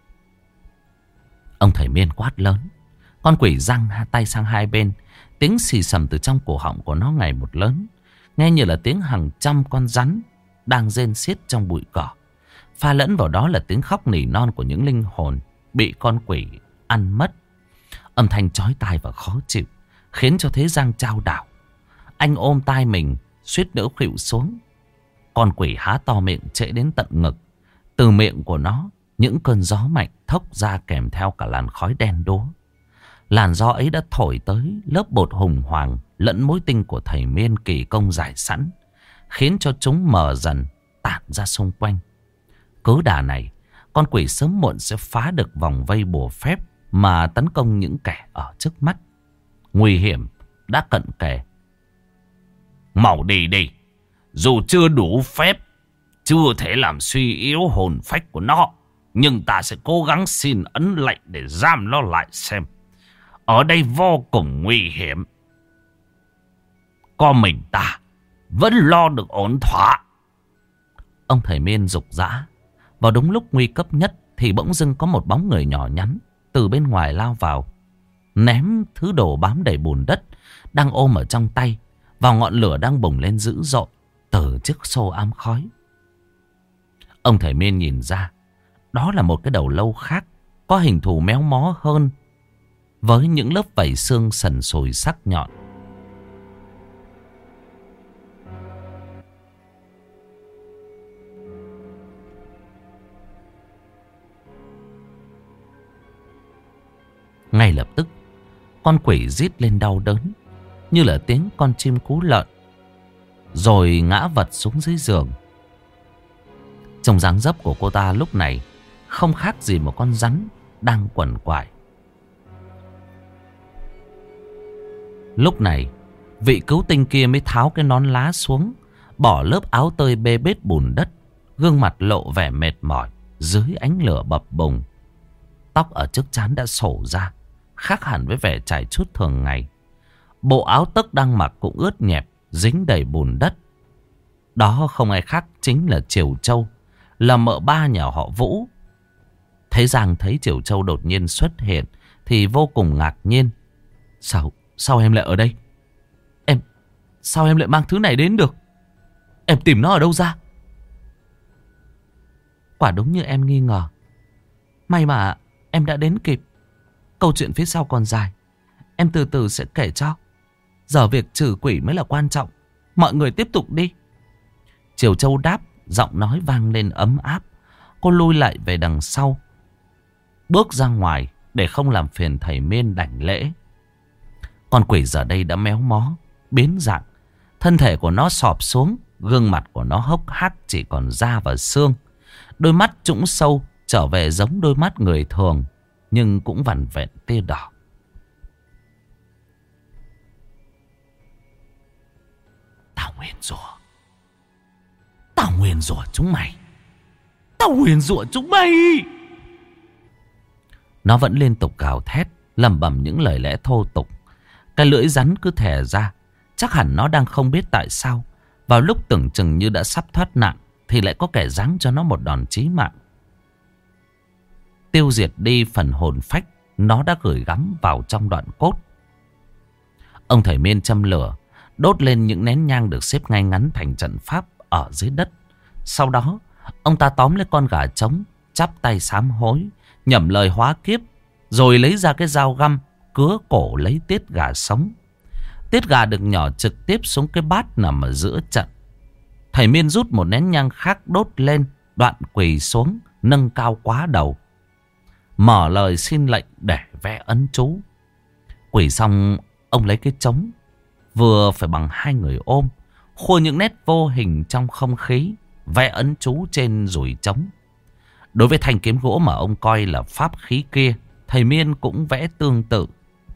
Ông thầy Miên quát lớn. Con quỷ giăng tay sang hai bên. Tiếng xì xầm từ trong cổ họng của nó ngày một lớn. Nghe như là tiếng hàng trăm con rắn đang rên xiết trong bụi cỏ. Pha lẫn vào đó là tiếng khóc nỉ non của những linh hồn bị con quỷ ăn mất. Âm thanh chói tai và khó chịu khiến cho Thế Giang chao đảo. Anh ôm tai mình suýt nữa khuỵu xuống. Con quỷ há to miệng trễ đến tận ngực. Từ miệng của nó, những cơn gió mạnh thốc ra kèm theo cả làn khói đen đúa. Làn gió ấy đã thổi tới lớp bột hùng hoàng lẫn mối tinh của thầy Miên kỳ công giải sẵn, khiến cho chúng mờ dần tản ra xung quanh. Cứ đà này, con quỷ sớm muộn sẽ phá được vòng vây bùa phép mà tấn công những kẻ ở trước mắt. Nguy hiểm đã cận kề. Mau đi đi. Dù chưa đủ phép, chưa thể làm suy yếu hồn phách của nó, nhưng ta sẽ cố gắng xin ấn lệnh để giam nó lại xem. Ở đây vô cùng nguy hiểm. Có mình ta vẫn lo được ổn thỏa. Ông thầy Miên rục rã. Vào đúng lúc nguy cấp nhất thì bỗng dưng có một bóng người nhỏ nhắn từ bên ngoài lao vào, ném thứ đồ bám đầy bùn đất đang ôm ở trong tay vào ngọn lửa đang bùng lên dữ dội từ chiếc xô ám khói. Ông thầy Miên nhìn ra, đó là một cái đầu lâu khác, có hình thù méo mó hơn, với những lớp vảy xương sần sùi sắc nhọn. Ngay lập tức, con quỷ rít lên đau đớn như là tiếng con chim cú lợn, rồi ngã vật xuống dưới giường. Trông dáng dấp của cô ta lúc này không khác gì một con rắn đang quằn quại. Lúc này, vị cứu tinh kia mới tháo cái nón lá xuống, bỏ lớp áo tơi bê bết bùn đất, gương mặt lộ vẻ mệt mỏi dưới ánh lửa bập bùng. Tóc ở trước trán đã xổ ra, khác hẳn với vẻ chải chuốt thường ngày. Bộ áo tấc đang mặc cũng ướt nhẹp, dính đầy bùn đất. Đó không ai khác chính là Triều Châu, là mợ ba nhà họ Vũ. Thế Giang thấy Triều Châu đột nhiên xuất hiện thì vô cùng ngạc nhiên. Sao em lại ở đây? Sao em lại mang thứ này đến được? Em tìm nó ở đâu ra? Quả đúng như em nghi ngờ. May mà em đã đến kịp. Câu chuyện phía sau còn dài, em từ từ sẽ kể cho. Giờ việc trừ quỷ mới là quan trọng. Mọi người tiếp tục đi. Triều Châu đáp, giọng nói vang lên ấm áp. Cô lui lại về đằng sau, bước ra ngoài để không làm phiền thầy Miên đảnh lễ. Con quỷ giờ đây đã méo mó, biến dạng. Thân thể của nó sọp xuống, gương mặt của nó hốc hác chỉ còn da và xương. Đôi mắt trũng sâu trở về giống đôi mắt người thường, nhưng cũng vằn vẹn tia đỏ. Tao nguyền rủa chúng mày. Tao nguyền rủa chúng mày. Nó vẫn liên tục gào thét, lẩm bẩm những lời lẽ thô tục. Cái lưỡi rắn cứ thè ra. Chắc hẳn nó đang không biết tại sao vào lúc tưởng chừng như đã sắp thoát nạn thì lại có kẻ giáng cho nó một đòn chí mạng, tiêu diệt đi phần hồn phách nó đã gửi gắm vào trong đoạn cốt. Ông thầy Miên châm lửa, đốt lên những nén nhang được xếp ngay ngắn thành trận pháp ở dưới đất. Sau đó, ông ta tóm lấy con gà trống, chắp tay sám hối, nhẩm lời hóa kiếp, rồi lấy ra cái dao găm, cứa cổ lấy tiết gà sống. Tiết gà được nhỏ trực tiếp xuống cái bát nằm ở giữa trận. Thầy Miên rút một nén nhang khác đốt lên, đoạn quỳ xuống, nâng cao quá đầu, mở lời xin lệnh để vẽ ấn chú. Quỳ xong, ông lấy cái trống, vừa phải bằng hai người ôm, khua những nét vô hình trong không khí, vẽ ấn chú trên dùi trống. Đối với thanh kiếm gỗ mà ông coi là pháp khí kia, thầy Miên cũng vẽ tương tự.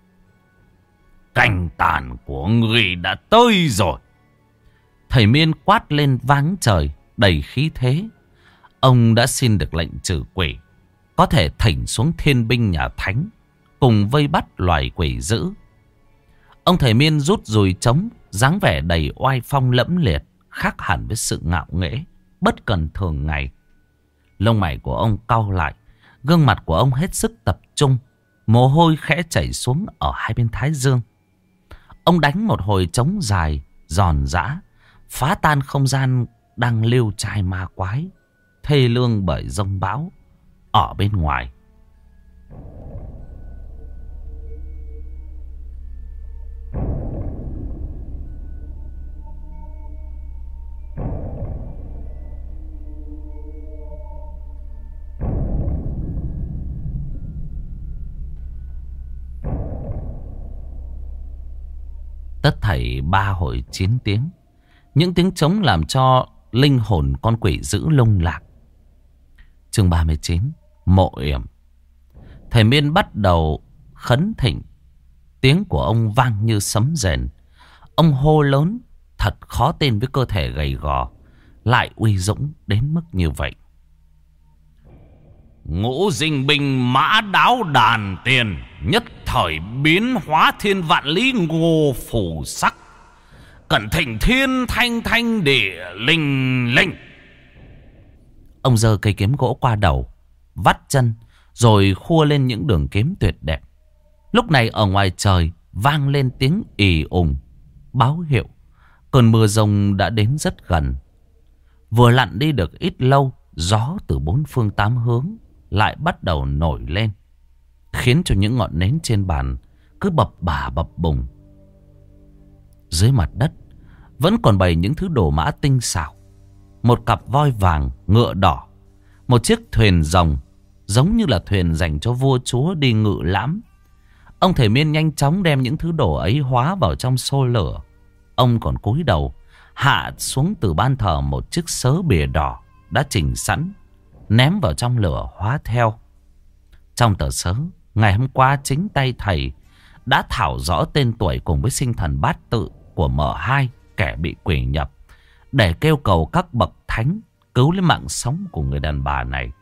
Canh tàn của người đã tới rồi. Thầy Miên quát lên váng trời, đầy khí thế. Ông đã xin được lệnh trừ quỷ, có thể thỉnh xuống thiên binh nhà Thánh, cùng vây bắt loài quỷ dữ. Ông thầy Miên rút dùi trống, dáng vẻ đầy oai phong lẫm liệt, khác hẳn với sự ngạo nghễ bất cần thường ngày. Lông mày của ông cau lại, gương mặt của ông hết sức tập trung, mồ hôi khẽ chảy xuống ở hai bên thái dương. Ông đánh một hồi trống dài, giòn giã, phá tan không gian đang liêu trai ma quái, thê lương bởi giông bão ở bên ngoài. Tất thảy 3 hồi 9 tiếng. Những tiếng trống làm cho linh hồn con quỷ dữ lung lạc. Chương 39. Mộ yểm. Thầy Miên bắt đầu khấn thỉnh. Tiếng của ông vang như sấm rền. Ông hô lớn thật khó tin với cơ thể gầy gò, lại uy dũng đến mức như vậy. Ngũ dinh binh mã đáo đàn tiền, nhất thời biến hóa thiên vạn lý ngô phủ sắc. Cẩn thỉnh thiên thanh thanh địa linh linh. Ông giơ cây kiếm gỗ qua đầu, vắt chân, rồi khua lên những đường kiếm tuyệt đẹp. Lúc này ở ngoài trời vang lên tiếng ì ùng, báo hiệu cơn mưa rông đã đến rất gần. Vừa lặn đi được ít lâu, gió từ 4 phương 8 hướng lại bắt đầu nổi lên, khiến cho những ngọn nến trên bàn cứ bập bả bập bùng. Dưới mặt đất vẫn còn bày những thứ đồ mã tinh xảo. Một cặp voi vàng ngựa đỏ, một chiếc thuyền rồng giống như là thuyền dành cho vua chúa đi ngự lãm. Ông thầy Miên nhanh chóng đem những thứ đồ ấy hóa vào trong xô lửa. Ông còn cúi đầu hạ xuống từ ban thờ một chiếc sớ bìa đỏ đã chỉnh sẵn, ném vào trong lửa hóa theo. Trong tờ sớ, ngày hôm qua chính tay thầy đã thảo rõ tên tuổi cùng với sinh thần bát tự của M2 kẻ bị quỷ nhập, để kêu cầu các bậc thánh cứu lấy mạng sống của người đàn bà này.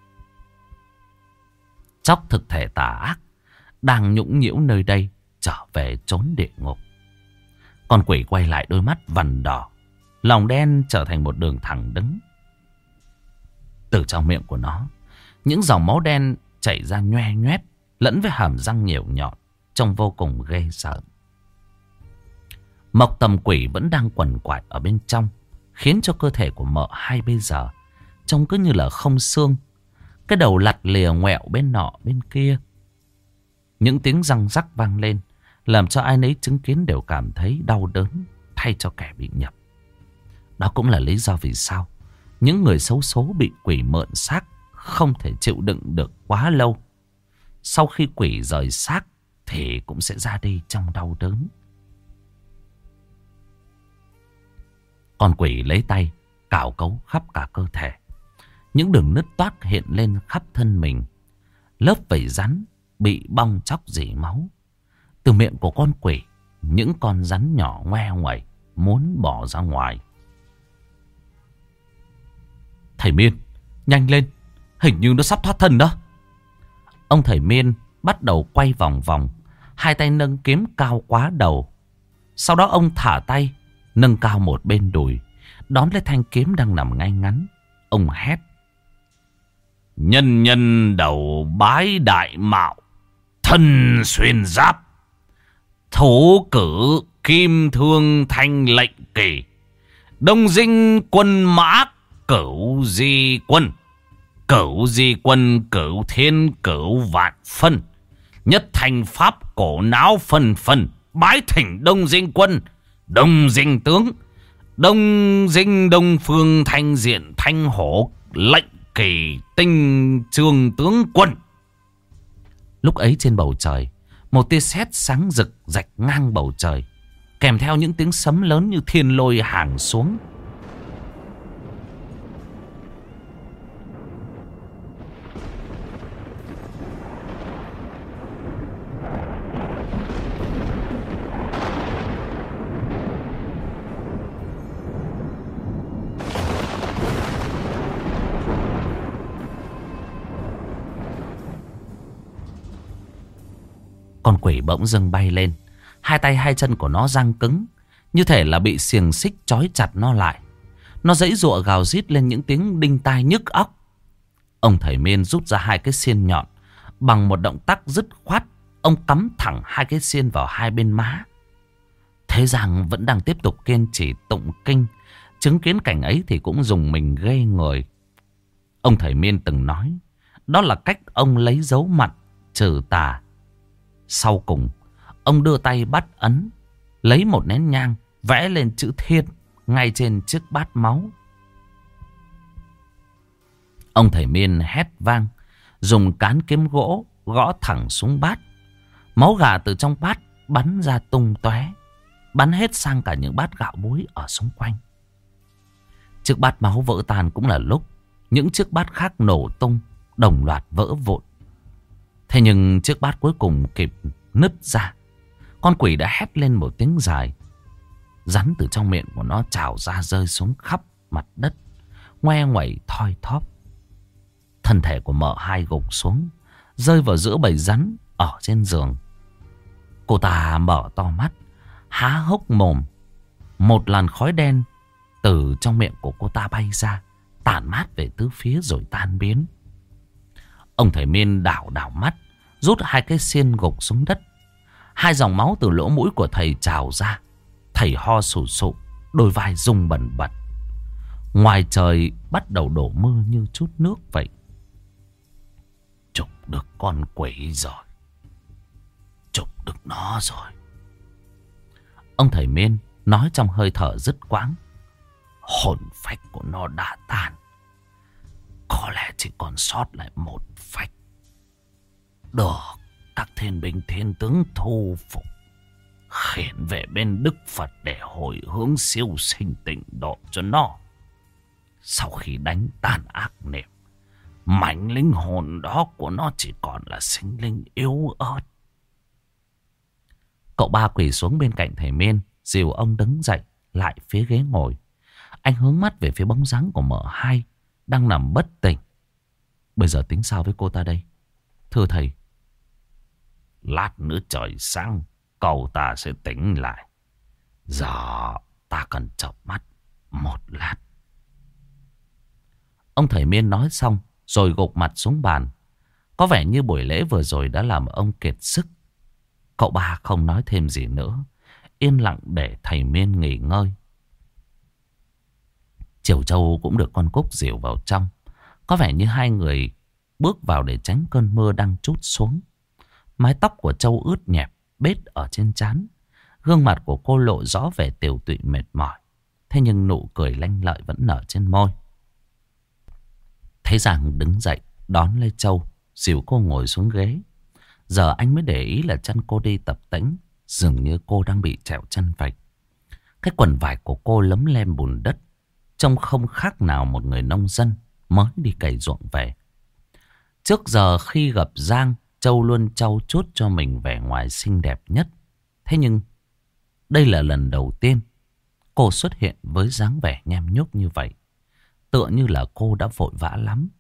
Chóc thực thể tà ác đang nhũng nhiễu nơi đây trở về trốn địa ngục. Con quỷ quay lại đôi mắt vằn đỏ, lòng đen trở thành một đường thẳng đứng. Từ trong miệng của nó, những dòng máu đen chảy ra nhoe nhoét, lẫn với hàm răng nhiều nhọn, trông vô cùng ghê sợ. Mộc tầm quỷ vẫn đang quằn quại ở bên trong, khiến cho cơ thể của M2 bây giờ trông cứ như là không xương. Cái đầu lặt lìa ngoẹo bên nọ bên kia. Những tiếng răng rắc vang lên, làm cho ai nấy chứng kiến đều cảm thấy đau đớn thay cho kẻ bị nhập. Đó cũng là lý do vì sao những người xấu số bị quỷ mượn xác không thể chịu đựng được quá lâu. Sau khi quỷ rời xác thì cũng sẽ ra đi trong đau đớn. Con quỷ lấy tay cào cấu khắp cả cơ thể. Những đường nứt toác hiện lên khắp thân mình. Lớp vảy rắn bị bong chóc rỉ máu. Từ miệng của con quỷ, những con rắn nhỏ ngoe nguẩy muốn bỏ ra ngoài. Thầy Miên, nhanh lên, hình như nó sắp thoát thân đó. Ông thầy Miên bắt đầu quay vòng vòng, hai tay nâng kiếm cao quá đầu. Sau đó ông thả tay, nâng cao một bên đùi, đón lấy thanh kiếm đang nằm ngay ngắn. Ông hét: Nhân nhân đầu bái đại mạo, thân xuyên giáp, thủ cử kim thương thanh lệnh kỳ, đông dinh quân mã cửu di quân. Cửu di quân cửu thiên cửu vạn phân, nhất thành pháp cổ não phân phân. Bái thỉnh đông dinh quân, đông dinh tướng, đông dinh đông phương thanh diện thanh hổ lệnh kỳ tinh trương tướng quân. Lúc ấy trên bầu trời, một tia sét sáng rực rạch ngang bầu trời, kèm theo những tiếng sấm lớn như thiên lôi hàng xuống. Con quỷ bỗng dưng bay lên, hai tay hai chân của nó giăng cứng, như thể là bị xiềng xích trói chặt nó lại. Nó giãy giụa gào rít lên những tiếng đinh tai nhức óc. Ông thầy Miên rút ra hai cái xiên nhọn, bằng một động tác dứt khoát, ông cắm thẳng hai cái xiên vào hai bên má. Thế Giang vẫn đang tiếp tục kiên trì tụng kinh, chứng kiến cảnh ấy thì cũng dùng mình ghê người. Ông thầy Miên từng nói, đó là cách ông lấy dấu mặn trừ tà. Sau cùng, ông đưa tay bắt ấn, lấy một nén nhang, vẽ lên chữ Thiên ngay trên chiếc bát máu. Ông thầy Miên hét vang, dùng cán kiếm gỗ gõ thẳng xuống bát. Máu gà từ trong bát bắn ra tung tóe. bắn hết sang cả những bát gạo muối ở xung quanh. Chiếc bát máu vỡ tan cũng là lúc những chiếc bát khác nổ tung, đồng loạt vỡ vụn. Thế nhưng chiếc bát cuối cùng kịp nứt ra. Con quỷ đã hét lên một tiếng dài. Rắn từ trong miệng của nó trào ra rơi xuống khắp mặt đất, ngoe nguẩy thoi thóp. Thân thể của mợ hai gục xuống, rơi vào giữa bầy rắn ở trên giường. Cô ta mở to mắt, há hốc mồm. Một làn khói đen từ trong miệng của cô ta bay ra, tản mát về tứ phía rồi tan biến. Ông thầy Miên đảo đảo mắt, rút hai cái xiên gục xuống đất. Hai dòng máu từ lỗ mũi của thầy trào ra. Thầy ho sù sụ, đôi vai rung bần bật. Ngoài trời bắt đầu đổ mưa như chút nước vậy. Chụp được con quỷ rồi. Chụp được nó rồi. Ông thầy Miên nói trong hơi thở dứt quãng. Hồn phách của nó đã tan. Có lẽ chỉ còn sót lại một phách. Được các thiên binh thiên tướng thu phục, khiển về bên Đức Phật để hồi hướng siêu sinh tịnh độ cho nó. Sau khi đánh tan ác niệm, mảnh linh hồn đó của nó chỉ còn là sinh linh yếu ớt. Cậu ba quỳ xuống bên cạnh thầy Miên, dìu ông đứng dậy lại phía ghế ngồi. Anh hướng mắt về phía bóng dáng của mợ hai đang nằm bất tỉnh. Bây giờ tính sao với cô ta đây, thưa thầy? Lát nữa trời sáng, cậu ta sẽ tỉnh lại. Giờ ta cần chợp mắt một lát. Ông thầy Miên nói xong rồi gục mặt xuống bàn. Có vẻ như buổi lễ vừa rồi đã làm ông kiệt sức. Cậu ba không nói thêm gì nữa, yên lặng để thầy Miên nghỉ ngơi. Triều Châu cũng được con Cúc dìu vào trong. Có vẻ như hai người bước vào để tránh cơn mưa đang trút xuống. Mái tóc của Châu ướt nhẹp, bết ở trên trán. Gương mặt của cô lộ rõ vẻ tiều tụy mệt mỏi. Thế nhưng nụ cười lanh lợi vẫn nở trên môi. Thấy Giang đứng dậy đón lấy Châu, dìu cô ngồi xuống ghế. Giờ anh mới để ý là chân cô đi tập tễnh, dường như cô đang bị trẹo chân vạch. Cái quần vải của cô lấm lem bùn đất, trông không khác nào một người nông dân mới đi cày ruộng về. Trước giờ khi gặp Giang, Châu luôn trau chuốt cho mình vẻ ngoài xinh đẹp nhất. Thế nhưng đây là lần đầu tiên cô xuất hiện với dáng vẻ nhem nhuốc như vậy. Tựa như là cô đã vội vã lắm.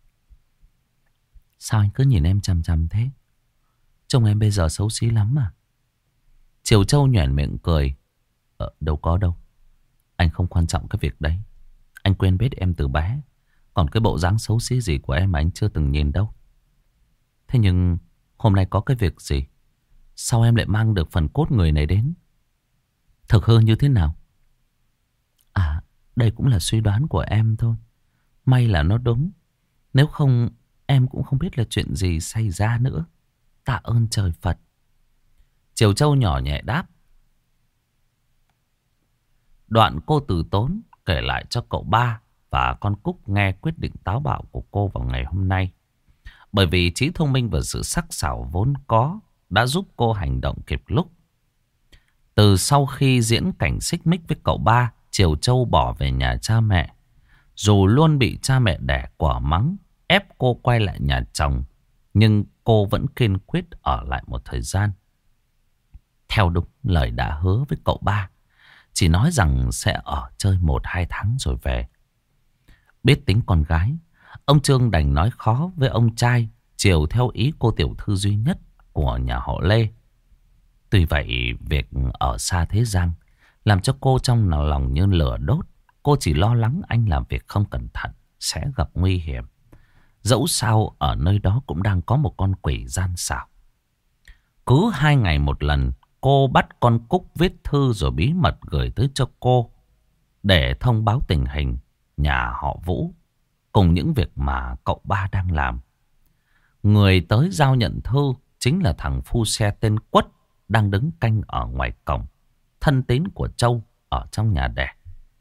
Sao anh cứ nhìn em chằm chằm thế? Trông em bây giờ xấu xí lắm mà. Triều Châu nhoẻn miệng cười. Đâu có đâu. Anh không quan trọng cái việc đấy. Anh quen biết em từ bé. Còn cái bộ dáng xấu xí gì của em mà anh chưa từng nhìn đâu. Thế nhưng hôm nay có cái việc gì? Sao em lại mang được phần cốt người này đến? Thực hư như thế nào? À, đây cũng là suy đoán của em thôi. May là nó đúng. Nếu không em cũng không biết là chuyện gì xảy ra nữa. Tạ ơn trời Phật. Triều Châu nhỏ nhẹ đáp. Đoạn cô từ tốn kể lại cho cậu ba và con Cúc nghe quyết định táo bạo của cô vào ngày hôm nay. Bởi vì trí thông minh và sự sắc sảo vốn có đã giúp cô hành động kịp lúc. Từ sau khi diễn cảnh xích mích với cậu ba, Triều Châu bỏ về nhà cha mẹ. Dù luôn bị cha mẹ đẻ quả mắng, ép cô quay lại nhà chồng, nhưng cô vẫn kiên quyết ở lại một thời gian. Theo đúng lời đã hứa với cậu ba, chỉ nói rằng sẽ ở chơi 1-2 tháng rồi về. Biết tính con gái, ông Trương đành nói khó với ông trai, chiều theo ý cô tiểu thư duy nhất của nhà họ Lê. Tuy vậy, việc ở xa thế Giang làm cho cô trong lòng như lửa đốt. Cô chỉ lo lắng anh làm việc không cẩn thận sẽ gặp nguy hiểm. Dẫu sao ở nơi đó cũng đang có một con quỷ gian xảo. Cứ 2 ngày một lần, cô bắt con Cúc viết thư rồi bí mật gửi tới cho cô để thông báo tình hình nhà họ Vũ cùng những việc mà cậu ba đang làm. Người tới giao nhận thư chính là thằng phu xe tên Quất đang đứng canh ở ngoài cổng, thân tín của Châu ở trong nhà đẻ.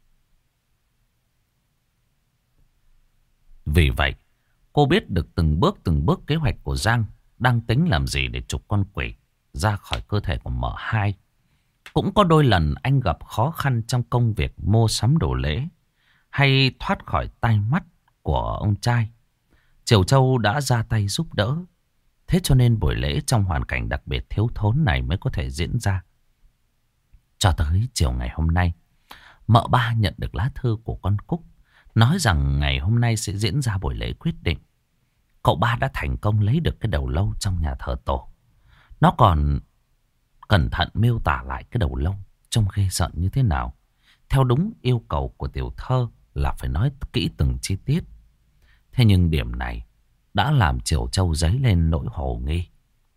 Vì vậy, cô biết được từng bước kế hoạch của Giang đang tính làm gì để trục con quỷ ra khỏi cơ thể của mợ hai. Cũng có đôi lần anh gặp khó khăn trong công việc mua sắm đồ lễ, hay thoát khỏi tay mắt của ông trai. Triều Châu đã ra tay giúp đỡ. Thế cho nên buổi lễ trong hoàn cảnh đặc biệt thiếu thốn này mới có thể diễn ra. Cho tới chiều ngày hôm nay, mợ ba nhận được lá thư của con Cúc, nói rằng ngày hôm nay sẽ diễn ra buổi lễ quyết định. Cậu ba đã thành công lấy được cái đầu lâu trong nhà thờ tổ. Nó còn cẩn thận miêu tả lại cái đầu lâu trông ghê rợn như thế nào. Theo đúng yêu cầu của tiểu thơ là phải nói kỹ từng chi tiết. Thế nhưng điểm này đã làm Triều Châu dấy lên nỗi hồ nghi.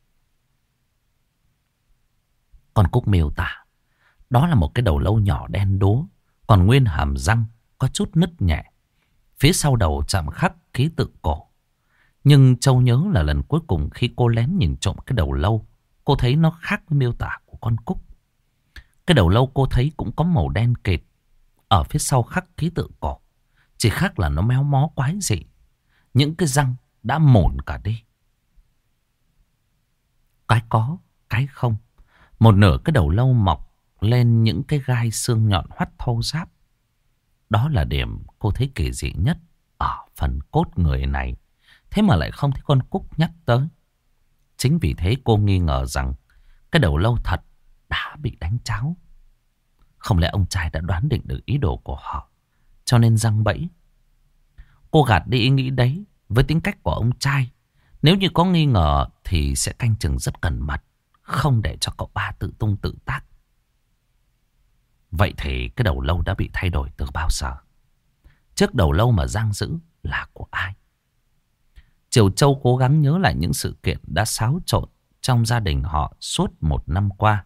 Con Cúc miêu tả đó là một cái đầu lâu nhỏ đen đúa, còn nguyên hàm răng có chút nứt nhẹ. Phía sau đầu chạm khắc ký tự cổ. Nhưng Châu nhớ là lần cuối cùng khi cô lén nhìn trộm cái đầu lâu, cô thấy nó khác với miêu tả của con Cúc. Cái đầu lâu cô thấy cũng có màu đen kịt, ở phía sau khắc ký tự cổ. Chỉ khác là nó méo mó quái dị. Những cái răng đã mòn cả đi. Cái có, cái không. Một nửa cái đầu lâu mọc lên những cái gai xương nhọn hoắt thô ráp. Đó là điểm cô thấy kỳ dị nhất ở phần cốt người này. Thế mà lại không thấy con Cúc nhắc tới. Chính vì thế cô nghi ngờ rằng cái đầu lâu thật đã bị đánh tráo. Không lẽ ông trai đã đoán định được ý đồ của họ, cho nên giăng bẫy. Cô gạt đi ý nghĩ đấy. Với tính cách của ông trai, nếu như có nghi ngờ thì sẽ canh chừng rất cẩn mật, không để cho cậu ba tự tung tự tác. Vậy thì cái đầu lâu đã bị thay đổi từ bao giờ? Trước đầu lâu mà giang giữ là của ai? Triều Châu cố gắng nhớ lại những sự kiện đã xáo trộn trong gia đình họ suốt 1 năm qua.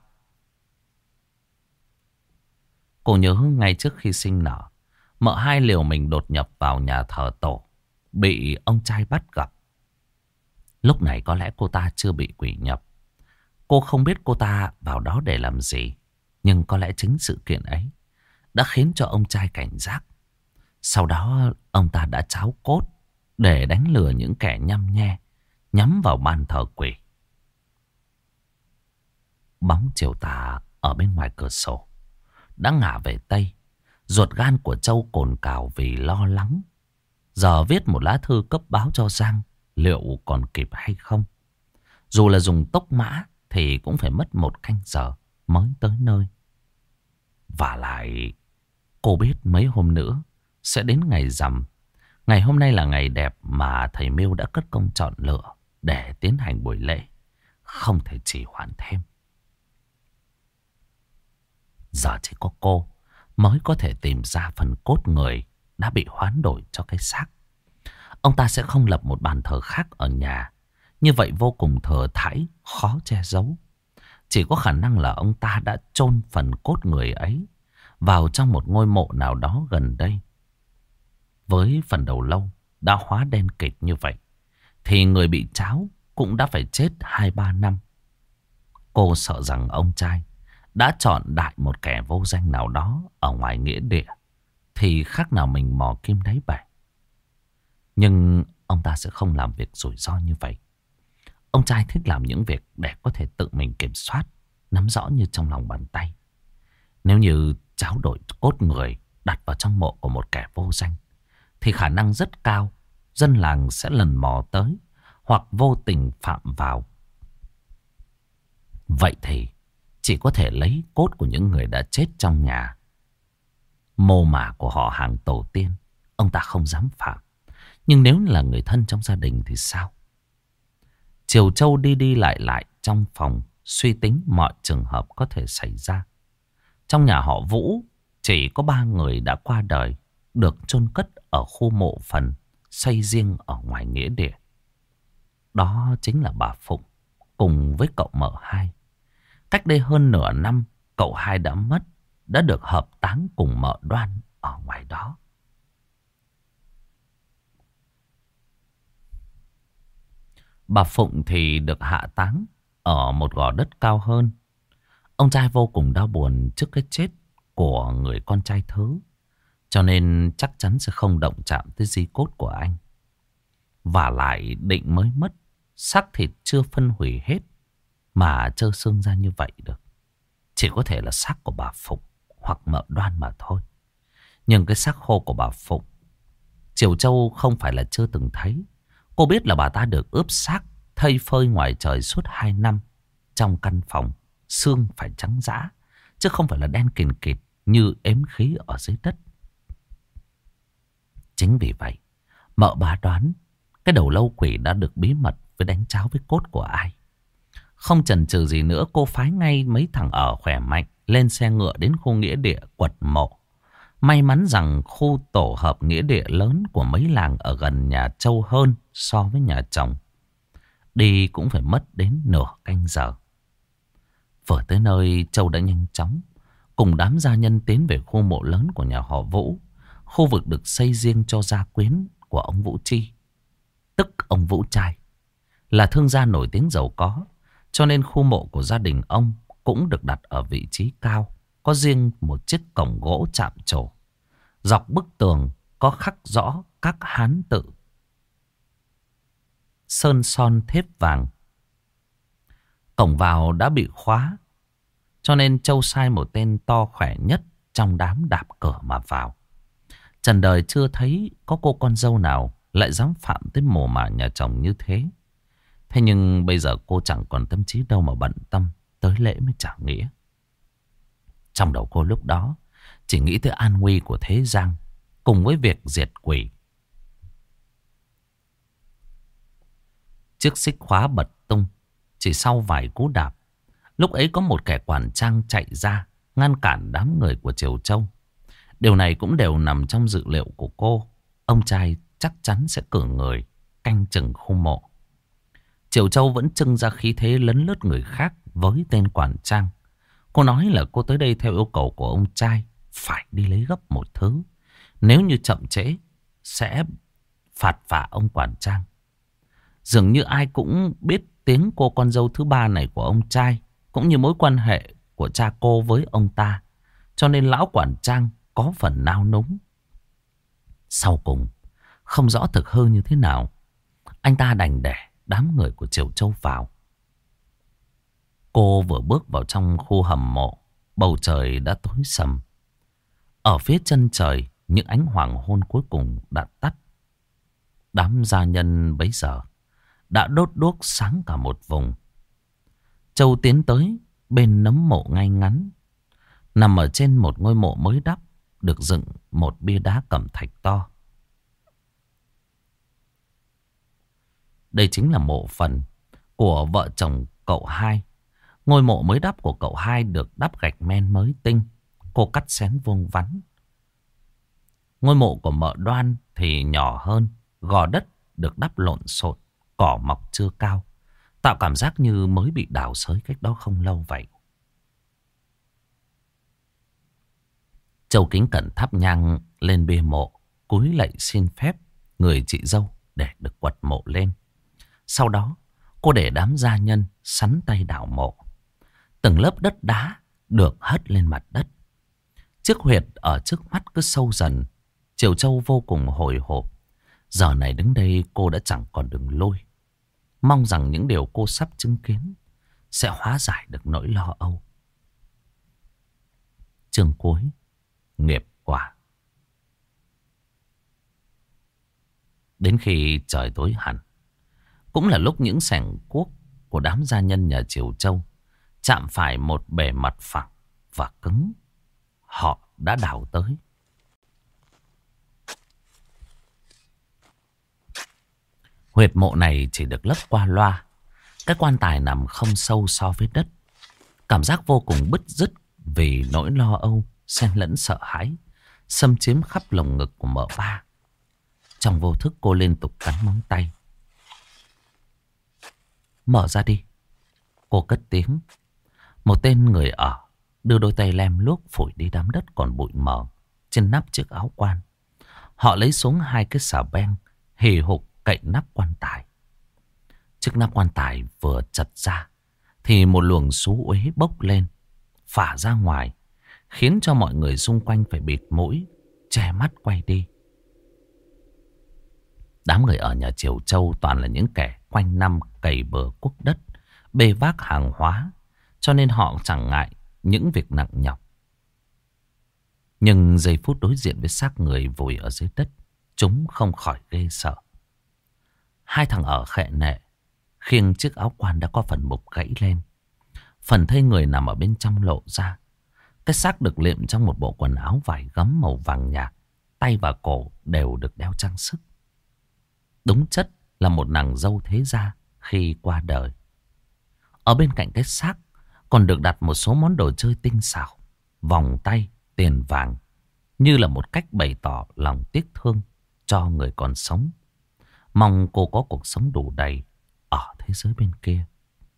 Cô nhớ ngay trước khi sinh nở, mợ hai liều mình đột nhập vào nhà thờ tổ, bị ông trai bắt gặp. Lúc này có lẽ cô ta chưa bị quỷ nhập. Cô không biết cô ta vào đó để làm gì. Nhưng có lẽ chính sự kiện ấy đã khiến cho ông trai cảnh giác. Sau đó ông ta đã tráo cốt để đánh lừa những kẻ nhăm nhe nhắm vào bàn thờ quỷ. Bóng chiều tà ở bên ngoài cửa sổ đã ngả về Tây. Ruột gan của Châu cồn cào vì lo lắng. Giờ viết một lá thư cấp báo cho Giang liệu còn kịp hay không? Dù là dùng tốc mã thì cũng phải mất 1 canh giờ mới tới nơi. Và lại cô biết mấy hôm nữa sẽ đến ngày rằm. Ngày hôm nay là ngày đẹp mà thầy Miêu đã cất công chọn lựa để tiến hành buổi lễ. Không thể trì hoãn thêm. Giờ chỉ có cô mới có thể tìm ra phần cốt người đã bị hoán đổi cho cái xác. Ông ta sẽ không lập một bàn thờ khác ở nhà. Như vậy vô cùng thừa thãi, khó che giấu. Chỉ có khả năng là ông ta đã chôn phần cốt người ấy vào trong một ngôi mộ nào đó gần đây. Với phần đầu lâu đã hóa đen kịt như vậy, thì người bị tráo cũng đã phải chết 2-3 năm. Cô sợ rằng ông trai đã chọn đại một kẻ vô danh nào đó ở ngoài nghĩa địa, thì khác nào mình mò kim đáy bể. Nhưng ông ta sẽ không làm việc rủi ro như vậy. Ông trai thích làm những việc để có thể tự mình kiểm soát, nắm rõ như trong lòng bàn tay. Nếu như tráo đổi cốt người đặt vào trong mộ của một kẻ vô danh, thì khả năng rất cao dân làng sẽ lần mò tới hoặc vô tình phạm vào. Vậy thì chỉ có thể lấy cốt của những người đã chết trong nhà. Mồ mả của họ hàng tổ tiên ông ta không dám phạm. Nhưng nếu là người thân trong gia đình thì sao? Triều Châu đi đi lại lại trong phòng, suy tính mọi trường hợp có thể xảy ra. Trong nhà họ Vũ chỉ có 3 người đã qua đời, được chôn cất ở khu mộ phần xây riêng ở ngoài nghĩa địa. Đó chính là bà Phụng cùng với cậu mợ hai. Cách đây hơn nửa năm, cậu hai đã mất, đã được hợp táng cùng mợ Đoan ở ngoài đó. Bà Phụng thì được hạ táng ở một gò đất cao hơn. Ông trai vô cùng đau buồn trước cái chết của người con trai thứ, cho nên chắc chắn sẽ không động chạm tới di cốt của anh. Và lại định mới mất, xác thịt chưa phân hủy hết mà trơ xương ra như vậy được. chỉ có thể là xác của bà Phụng hoặc mợ Đoan mà thôi. Nhưng cái xác khô của bà Phụng, Triều Châu không phải là chưa từng thấy. Cô biết là bà ta được ướp xác thây phơi ngoài trời suốt 2 năm trong căn phòng, xương phải trắng dã, chứ không phải là đen kìn kịt như ếm khí ở dưới đất. Chính vì vậy, mợ bà đoán cái đầu lâu quỷ đã được bí mật với đánh cháo với cốt của ai. Không chần chừ gì nữa, cô phái ngay mấy thằng ở khỏe mạnh lên xe ngựa đến khu nghĩa địa quật mộ. May mắn rằng khu tổ hợp nghĩa địa lớn của mấy làng ở gần nhà Châu hơn so với nhà chồng. Đi cũng phải mất đến nửa canh giờ. Vừa tới nơi, Châu đã nhanh chóng cùng đám gia nhân tiến về khu mộ lớn của nhà họ Vũ. Khu vực được xây riêng cho gia quyến của ông Vũ Chi, tức ông Vũ Trai, là thương gia nổi tiếng giàu có. Cho nên khu mộ của gia đình ông cũng được đặt ở vị trí cao, có riêng một chiếc cổng gỗ chạm trổ. Dọc bức tường có khắc rõ các hán tự, sơn son thép vàng. Cổng vào đã bị khóa, cho nên Châu sai một tên to khỏe nhất trong đám đạp cửa mà vào. Trần đời chưa thấy có cô con dâu nào lại dám phạm tới mồ mả nhà chồng như thế. Thế nhưng bây giờ cô chẳng còn tâm trí đâu mà bận tâm tới lễ mới trả nghĩa. Trong đầu cô lúc đó chỉ nghĩ tới an nguy của thế gian cùng với việc diệt quỷ. Chiếc xích khóa bật tung chỉ sau vài cú đạp. Lúc ấy có một kẻ quản trang chạy ra ngăn cản đám người của Triều Châu. Điều này cũng đều nằm trong dự liệu của cô. Ông trai chắc chắn sẽ cử người canh chừng khu mộ. Triều Châu vẫn trưng ra khí thế lấn lướt người khác với tên quản trang. Cô nói là cô tới đây theo yêu cầu của ông trai, phải đi lấy gấp một thứ. Nếu như chậm trễ sẽ phạt vạ ông quản trang. Dường như ai cũng biết tiếng cô con dâu thứ ba này của ông trai, cũng như mối quan hệ của cha cô với ông ta. Cho nên lão quản trang có phần nao núng. Sau cùng, không rõ thực hư như thế nào, anh ta đành để đám người của Triều Châu vào. Cô vừa bước vào trong khu hầm mộ, bầu trời đã tối sầm. Ở phía chân trời, những ánh hoàng hôn cuối cùng đã tắt. Đám gia nhân bấy giờ đã đốt đuốc sáng cả một vùng. Châu tiến tới bên nấm mộ ngay ngắn. Nằm ở trên một ngôi mộ mới đắp, được dựng một bia đá cẩm thạch to. Đây chính là mộ phần của vợ chồng cậu hai. Ngôi mộ mới đắp của cậu hai được đắp gạch men mới tinh. Cô cắt xén vuông vắn. Ngôi mộ của mợ Đoan thì nhỏ hơn. Gò đất được đắp lộn xộn, cỏ mọc chưa cao, tạo cảm giác như mới bị đào xới cách đó không lâu vậy. Châu kính cẩn thắp nhang lên bia mộ, cúi lạy xin phép người chị dâu để được quật mộ lên. Sau đó cô để đám gia nhân sắn tay đào mộ. Từng lớp đất đá được hất lên mặt đất. Chiếc huyệt ở trước mắt cứ sâu dần. Triều Châu vô cùng hồi hộp. Giờ này đứng đây cô đã chẳng còn đường lui. Mong rằng những điều cô sắp chứng kiến sẽ hóa giải được nỗi lo âu. Chương cuối, nghiệp quả. Đến khi trời tối hẳn, cũng là lúc những xẻng cuốc của đám gia nhân nhà Triều Châu chạm phải một bề mặt phẳng và cứng. Họ đã đào tới. Huyệt mộ này chỉ được lấp qua loa. Cái quan tài nằm không sâu so với đất. Cảm giác vô cùng bứt rứt vì nỗi lo âu xen lẫn sợ hãi xâm chiếm khắp lồng ngực của mợ ba. Trong vô thức cô liên tục cắn móng tay. Mở ra đi, cô cất tiếng. Một tên người ở đưa đôi tay lem luốc phủi đi đám đất còn bụi mờ trên nắp chiếc áo quan. Họ lấy xuống 2 cái xà beng hì hục cậy nắp quan tài. Chiếc nắp quan tài vừa chật ra thì một luồng xú uế bốc lên, phả ra ngoài, khiến cho mọi người xung quanh phải bịt mũi, che mắt quay đi. Đám người ở nhà Triều Châu toàn là những kẻ quanh năm cày bừa cuốc đất, bê vác hàng hóa, cho nên họ chẳng ngại những việc nặng nhọc. Nhưng giây phút đối diện với xác người vùi ở dưới đất, chúng không khỏi ghê sợ. Hai thằng ở khệ nệ khiêng chiếc áo quan đã có phần mục gãy lên. Phần thây người nằm ở bên trong lộ ra. Cái xác được liệm trong một bộ quần áo vải gấm màu vàng nhạt. Tay và cổ đều được đeo trang sức. Đúng chất là một nàng dâu thế gia khi qua đời. Ở bên cạnh cái xác còn được đặt một số món đồ chơi tinh xảo, vòng tay, tiền vàng, như là một cách bày tỏ lòng tiếc thương cho người còn sống. Mong cô có cuộc sống đủ đầy ở thế giới bên kia.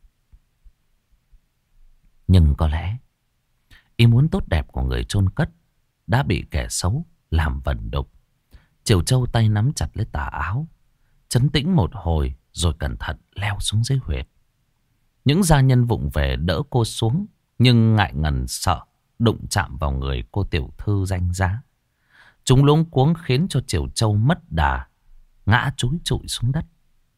Nhưng có lẽ ý muốn tốt đẹp của người chôn cất đã bị kẻ xấu làm vần đục. Triều Châu tay nắm chặt lấy tà áo, trấn tĩnh một hồi rồi cẩn thận leo xuống dưới huyệt. Những gia nhân vụng về đỡ cô xuống, nhưng ngại ngần sợ đụng chạm vào người cô tiểu thư danh giá. Chúng luống cuống khiến cho Triều Châu mất đà, ngã chúi trụi xuống đất.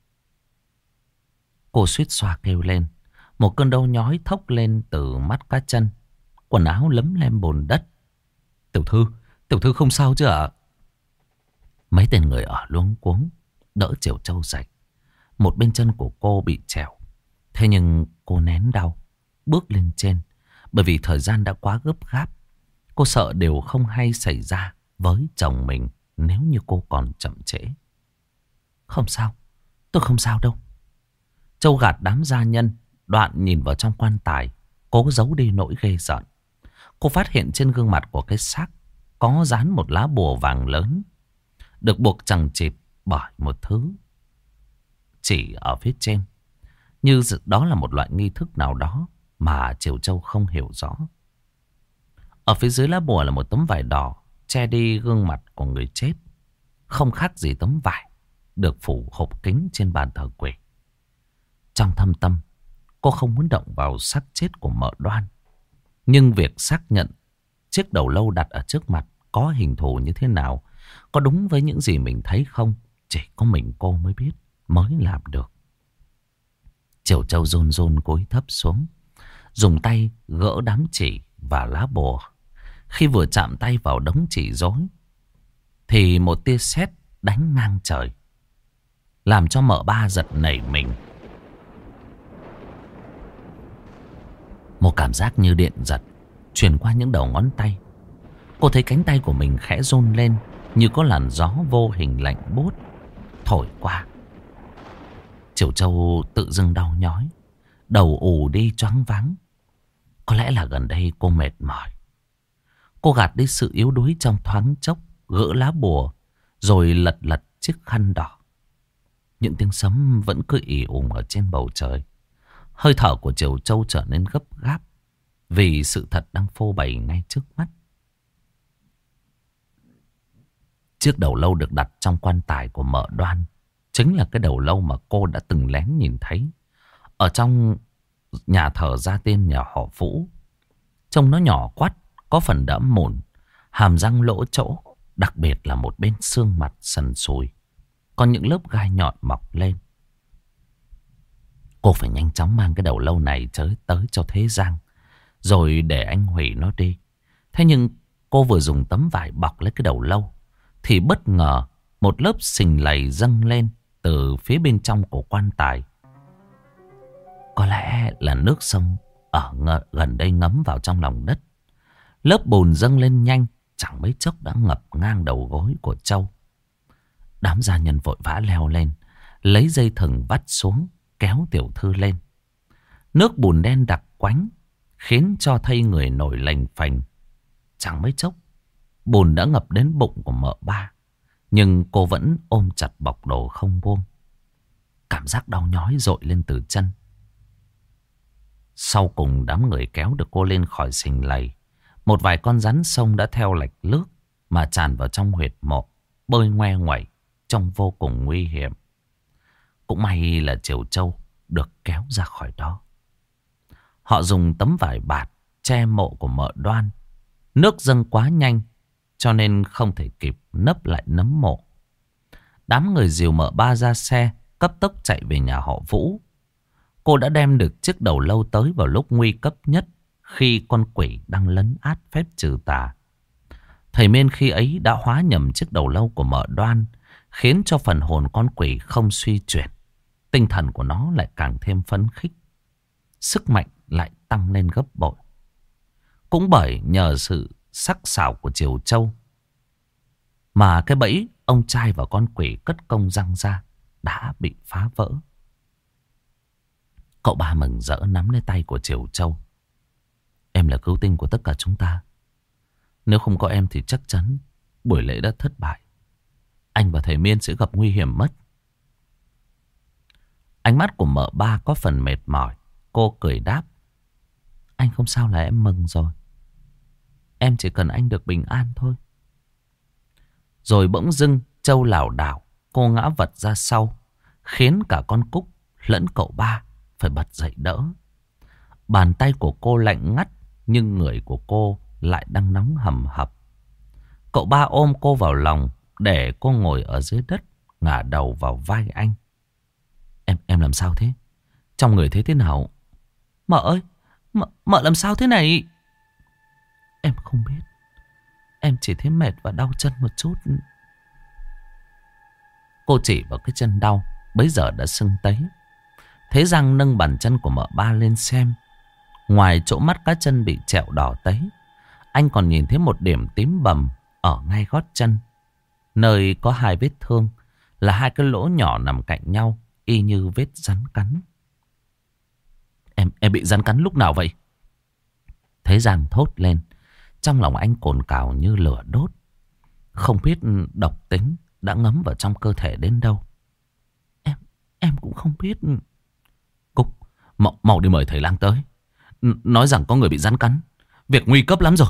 Cô suýt xoa kêu lên. Một cơn đau nhói thốc lên từ mắt cá chân. Quần áo lấm lem bùn đất. Tiểu thư không sao chứ ạ? Mấy tên người ở luống cuống đỡ Triều Châu dậy. Một bên chân của cô bị trèo. Thế nhưng cô nén đau, bước lên trên. Bởi vì thời gian đã quá gấp gáp. Cô sợ điều không hay xảy ra với chồng mình nếu như cô còn chậm trễ. Không sao, tôi không sao đâu. Châu gạt đám gia nhân, đoạn nhìn vào trong quan tài, cố giấu đi nỗi ghê rợn. Cô phát hiện trên gương mặt của cái xác có dán một lá bùa vàng lớn, được buộc chằng chịt bởi một thứ chỉ ở phía trên. Như đó là một loại nghi thức nào đó mà Triều Châu không hiểu rõ. Ở phía dưới lá bùa là một tấm vải đỏ che đi gương mặt của người chết. Không khác gì tấm vải được phủ hộp kính trên bàn thờ quỷ. Trong thâm tâm, cô không muốn động vào xác chết của mợ Đoan. Nhưng việc xác nhận chiếc đầu lâu đặt ở trước mặt có hình thù như thế nào, có đúng với những gì mình thấy không, chỉ có mình cô mới biết, mới làm được. Triều Châu run run cúi thấp xuống, dùng tay gỡ đám chỉ và lá bùa. Khi vừa chạm tay vào đống chỉ rối, thì một tia sét đánh ngang trời, làm cho mợ Ba giật nảy mình. Một cảm giác như điện giật truyền qua những đầu ngón tay. Cô thấy cánh tay của mình khẽ run lên, như có làn gió vô hình lạnh buốt thổi qua. Triều Châu tự dưng đau nhói, đầu ù đi choáng váng. Có lẽ là gần đây cô mệt mỏi. Cô gạt đi sự yếu đuối trong thoáng chốc, gỡ lá bùa, rồi lật lật chiếc khăn đỏ. Những tiếng sấm vẫn cứ ì ùng ở trên bầu trời. Hơi thở của Triều Châu trở nên gấp gáp, vì sự thật đang phô bày ngay trước mắt. Chiếc đầu lâu được đặt trong quan tài của mợ Đoan chính là cái đầu lâu mà cô đã từng lén nhìn thấy ở trong nhà thờ gia tiên nhà họ Vũ. Trông nó nhỏ quắt, có phần đẫm mồn, hàm răng lỗ chỗ, đặc biệt là một bên xương mặt sần sùi, còn những lớp gai nhọn mọc lên. Cô phải nhanh chóng mang cái đầu lâu này tới cho Thế Giang, rồi để anh hủy nó đi. Thế nhưng cô vừa dùng tấm vải bọc lấy cái đầu lâu, thì bất ngờ một lớp sình lầy dâng lên từ phía bên trong của quan tài. Có lẽ là nước sông ở gần đây ngấm vào trong lòng đất. Lớp bùn dâng lên nhanh, chẳng mấy chốc đã ngập ngang đầu gối của Châu. Đám gia nhân vội vã leo lên, lấy dây thừng vắt xuống, kéo tiểu thư lên. Nước bùn đen đặc quánh khiến cho thây người nổi lềnh phềnh. Chẳng mấy chốc, bùn đã ngập đến bụng của mợ Ba, nhưng cô vẫn ôm chặt bọc đồ không buông. Cảm giác đau nhói dội lên từ chân. Sau cùng đám người kéo được cô lên khỏi sình lầy. Một vài con rắn sông đã theo lạch nước mà tràn vào trong huyệt mộ, bơi ngoe nguẩy trông vô cùng nguy hiểm. Cũng may là Triều Châu được kéo ra khỏi đó. Họ dùng tấm vải bạt che mộ của mợ Đoan. Nước dâng quá nhanh cho nên không thể kịp nấp lại nấm mộ. Đám người dìu mợ Ba ra xe, cấp tốc chạy về nhà họ Vũ. Cô đã đem được chiếc đầu lâu tới vào lúc nguy cấp nhất, khi con quỷ đang lấn át phép trừ tà. Thầy Miên khi ấy đã hóa nhầm chiếc đầu lâu của mợ Đoan, khiến cho phần hồn con quỷ không suy chuyển. Tinh thần của nó lại càng thêm phấn khích, sức mạnh lại tăng lên gấp bội. Cũng bởi nhờ sự sắc sảo của Triều Châu mà cái bẫy ông trai và con quỷ cất công răng ra đã bị phá vỡ. Cậu ba mừng rỡ nắm lấy tay của Triều Châu. Em là cứu tinh của tất cả chúng ta. Nếu không có em thì chắc chắn buổi lễ đã thất bại. Anh và thầy Miên sẽ gặp nguy hiểm mất. Ánh mắt của mợ ba có phần mệt mỏi. Cô cười đáp. Anh không sao là em mừng rồi. Em chỉ cần anh được bình an thôi. Rồi bỗng dưng Châu lảo đảo, cô ngã vật ra sau, khiến cả con Cúc lẫn cậu ba phải bật dậy đỡ. Bàn tay của cô lạnh ngắt, nhưng người của cô lại đang nóng hầm hập. Cậu ba ôm cô vào lòng, để cô ngồi ở dưới đất, ngả đầu vào vai anh. Em làm sao thế? Trong người thế nào? Mợ ơi, mợ làm sao thế này? Em không biết. Em chỉ thấy mệt và đau chân một chút. Cô chỉ vào cái chân đau, bấy giờ đã sưng tấy. Thế Giang nâng bàn chân của mợ ba lên xem. Ngoài chỗ mắt cá chân bị trẹo đỏ tấy, anh còn nhìn thấy một điểm tím bầm ở ngay gót chân, nơi có hai vết thương, là hai cái lỗ nhỏ nằm cạnh nhau, y như vết rắn cắn. Em bị rắn cắn lúc nào vậy? Thế Giang thốt lên. Trong lòng anh cồn cào như lửa đốt. Không biết độc tính đã ngấm vào trong cơ thể đến đâu. Em cũng không biết. Cúc, mau đi mời thầy lang tới. Nói rằng có người bị rắn cắn. Việc nguy cấp lắm rồi.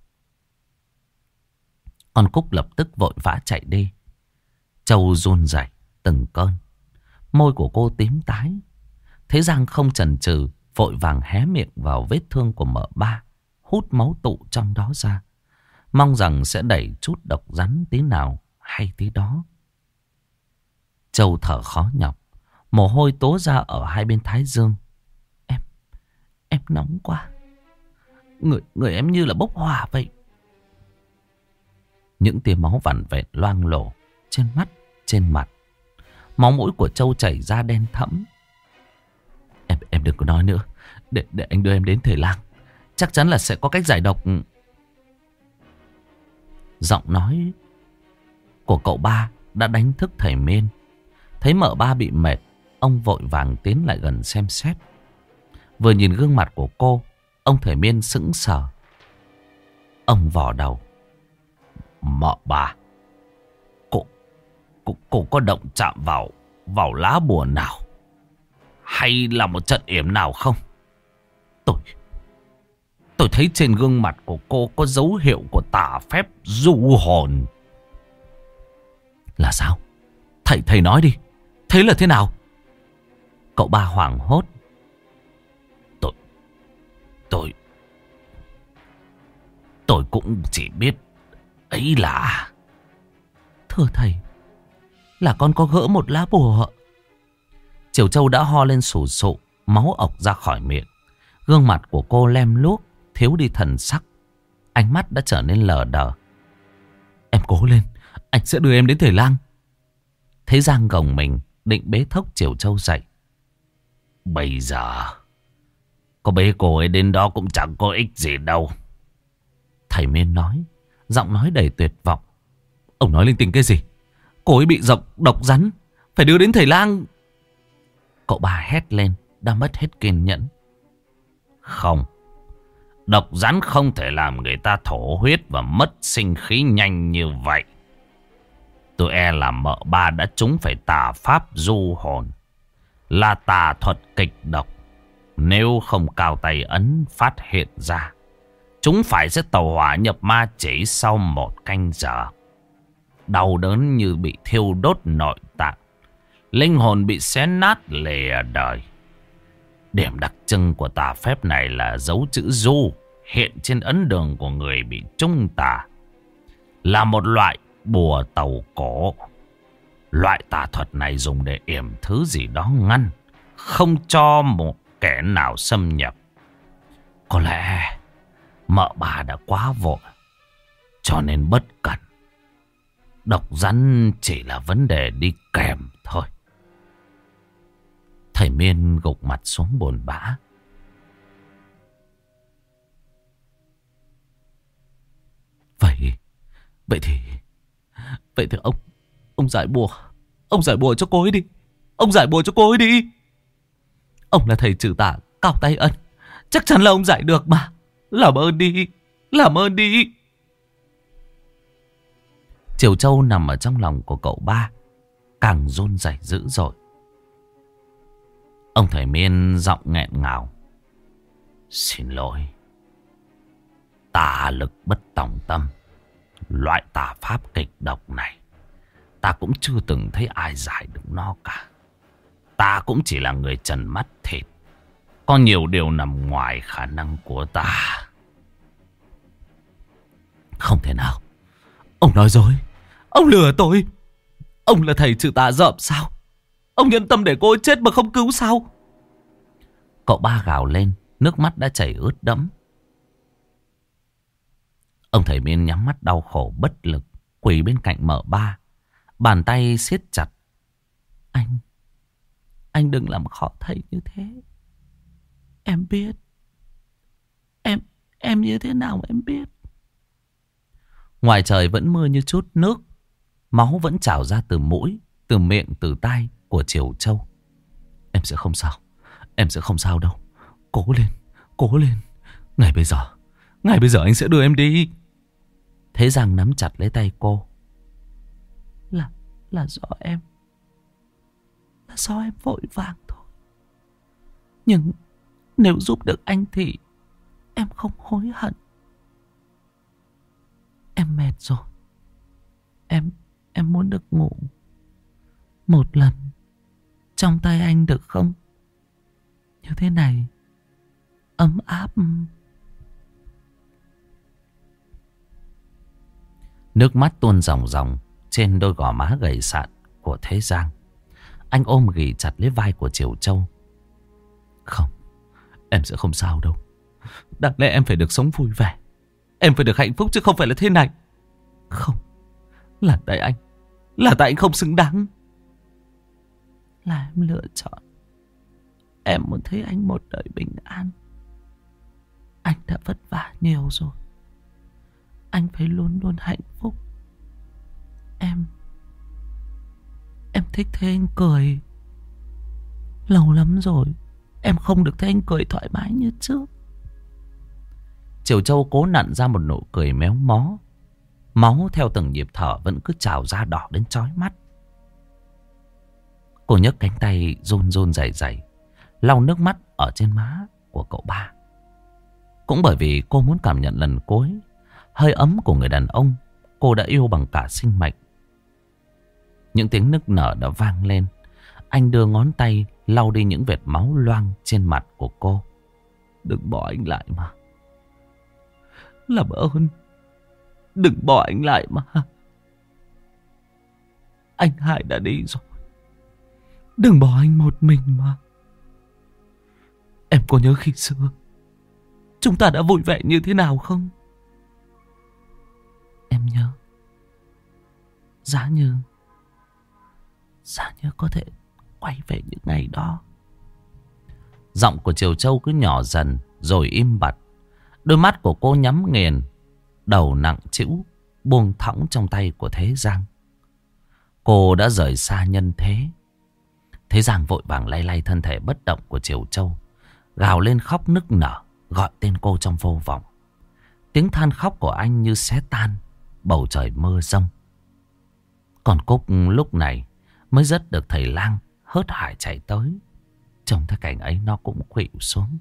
Con Cúc lập tức vội vã chạy đi. Châu run rẩy từng cơn. Môi của cô tím tái. Thế Giang không chần chừ, vội vàng hé miệng vào vết thương của mợ ba, hút máu tụ trong đó ra, mong rằng sẽ đẩy chút độc rắn tí nào hay tí đó. Châu thở khó nhọc, mồ hôi tố ra ở hai bên thái dương. Em nóng quá. Người em như là bốc hỏa vậy. Những tia máu vằn vện loang lổ trên mắt, trên mặt. Máu mũi của Châu chảy ra đen thẫm. Em đừng có nói nữa. Để anh đưa em đến thầy lang. Chắc chắn là sẽ có cách giải độc. Giọng nói của cậu ba đã đánh thức thầy Miên. Thấy mợ ba bị mệt, ông vội vàng tiến lại gần xem xét. Vừa nhìn gương mặt của cô, ông thầy Miên sững sờ. Ông vò đầu. Mợ ba, cô có động chạm vào lá bùa nào, hay là một trận yểm nào không? Tôi thấy trên gương mặt của cô có dấu hiệu của tà phép du hồn. Là sao? Thầy nói đi. Thế là thế nào? Cậu ba hoảng hốt. Tôi cũng chỉ biết ấy là... Thưa thầy, là con có gỡ một lá bùa. Triều Châu đã ho lên sù sụ, máu ọc ra khỏi miệng. Gương mặt của cô lem luốc, thiếu đi thần sắc. Ánh mắt đã trở nên lờ đờ. Em cố lên, anh sẽ đưa em đến thầy lang. Thế Giang gồng mình, định bế thốc Triều Châu dậy. Bây giờ có bế cô ấy đến đó cũng chẳng có ích gì đâu. Thầy Miên nói, giọng nói đầy tuyệt vọng. Ông nói linh tinh cái gì? Cô ấy bị độc rắn, phải đưa đến thầy lang. Cậu ba hét lên, đã mất hết kiên nhẫn. Không, độc rắn không thể làm người ta thổ huyết và mất sinh khí nhanh như vậy. Tôi e là mợ ba đã trúng phải tà pháp du hồn, là tà thuật kịch độc. Nếu không cao tay ấn phát hiện ra, chúng phải sẽ tàu hỏa nhập ma chỉ sau 1 canh giờ. Đau đớn như bị thiêu đốt nội tạng, linh hồn bị xé nát lìa đời. Điểm đặc trưng của tà phép này là dấu chữ du hiện trên ấn đường của người bị trúng tà, là một loại bùa tàu cổ. Loại tà thuật này dùng để yểm thứ gì đó ngăn, không cho một kẻ nào xâm nhập. Có lẽ mợ bà đã quá vội, cho nên bất cẩn. Độc rắn chỉ là vấn đề đi kèm thôi. Thầy Miên gục mặt xuống buồn bã. Vậy thì ông giải bùa. Ông giải bùa cho cô ấy đi. Ông giải bùa cho cô ấy đi. Ông là thầy trừ tà cao tay ân, chắc chắn là ông giải được mà. Làm ơn đi, làm ơn đi. Triều Châu nằm ở trong lòng của cậu ba, càng run rẩy dữ dội. Ông thầy Miên giọng nghẹn ngào. Xin lỗi. Tà lực bất tòng tâm. Loại tà pháp kịch độc này ta cũng chưa từng thấy ai giải được nó cả. Ta cũng chỉ là người trần mắt thịt, có nhiều điều nằm ngoài khả năng của ta. Không thể nào. Ông nói dối. Ông lừa tôi. Ông là thầy trừ tà dởm sao? Ông nhân tâm để cô ấy chết mà không cứu sao? Cậu ba gào lên, nước mắt đã chảy ướt đẫm. Ông thầy Miên nhắm mắt đau khổ bất lực, quỳ bên cạnh mợ ba, bàn tay siết chặt. Anh đừng làm khó thầy như thế. Em biết. Em như thế nào em biết. Ngoài trời vẫn mưa như chút nước. Máu vẫn trào ra từ mũi, từ miệng, từ tai của Triều Châu. Em sẽ không sao. Em sẽ không sao đâu. Cố lên, cố lên. Ngay bây giờ anh sẽ đưa em đi. Thế Giang nắm chặt lấy tay cô. Là do em. Là do em vội vàng thôi. Nhưng nếu giúp được anh thì em không hối hận. Em mệt rồi. Em muốn được ngủ một lần trong tay anh được không? Như thế này ấm áp. Nước mắt tuôn ròng ròng trên đôi gò má gầy sạn của Thế Giang. Anh ôm ghì chặt lấy vai của Triều Châu. Không, em sẽ không sao đâu. Đáng lẽ em phải được sống vui vẻ. Em phải được hạnh phúc chứ không phải là thế này. Không, là tại anh. Là tại anh không xứng đáng. Là em lựa chọn. Em muốn thấy anh một đời bình an. Anh đã vất vả nhiều rồi. Anh phải luôn luôn hạnh phúc. Em thích thấy anh cười. Lâu lắm rồi em không được thấy anh cười thoải mái như trước. Triều Châu cố nặn ra một nụ cười méo mó. Máu theo từng nhịp thở vẫn cứ trào ra đỏ đến chói mắt. Cô nhấc cánh tay run run rẩy rẩy lau nước mắt ở trên má của cậu ba. Cũng bởi vì cô muốn cảm nhận lần cuối hơi ấm của người đàn ông cô đã yêu bằng cả sinh mệnh. Những tiếng nức nở đã vang lên. Anh đưa ngón tay lau đi những vệt máu loang trên mặt của cô. Đừng bỏ anh lại mà. Làm ơn, đừng bỏ anh lại mà. Anh Hải đã đi rồi. Đừng bỏ anh một mình mà. Em có nhớ khi xưa chúng ta đã vui vẻ như thế nào không? Em nhớ. Giá như có thể quay về những ngày đó. Giọng của Triều Châu cứ nhỏ dần rồi im bặt. Đôi mắt của cô nhắm nghiền, đầu nặng trĩu buông thõng trong tay của Thế Giang. Cô đã rời xa nhân thế. Thế Giang vội vàng lay lay thân thể bất động của Triều Châu, gào lên khóc nức nở, gọi tên cô trong vô vọng. Tiếng than khóc của anh như xé tan bầu trời mưa rông. Còn Cúc lúc này mới dứt được thầy lang hớt hải chạy tới. Trông thấy cảnh ấy nó cũng khuỵu xuống.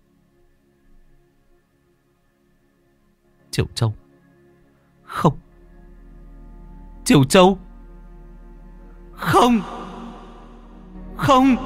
Triều Châu. Không. Triều Châu. Không. Không.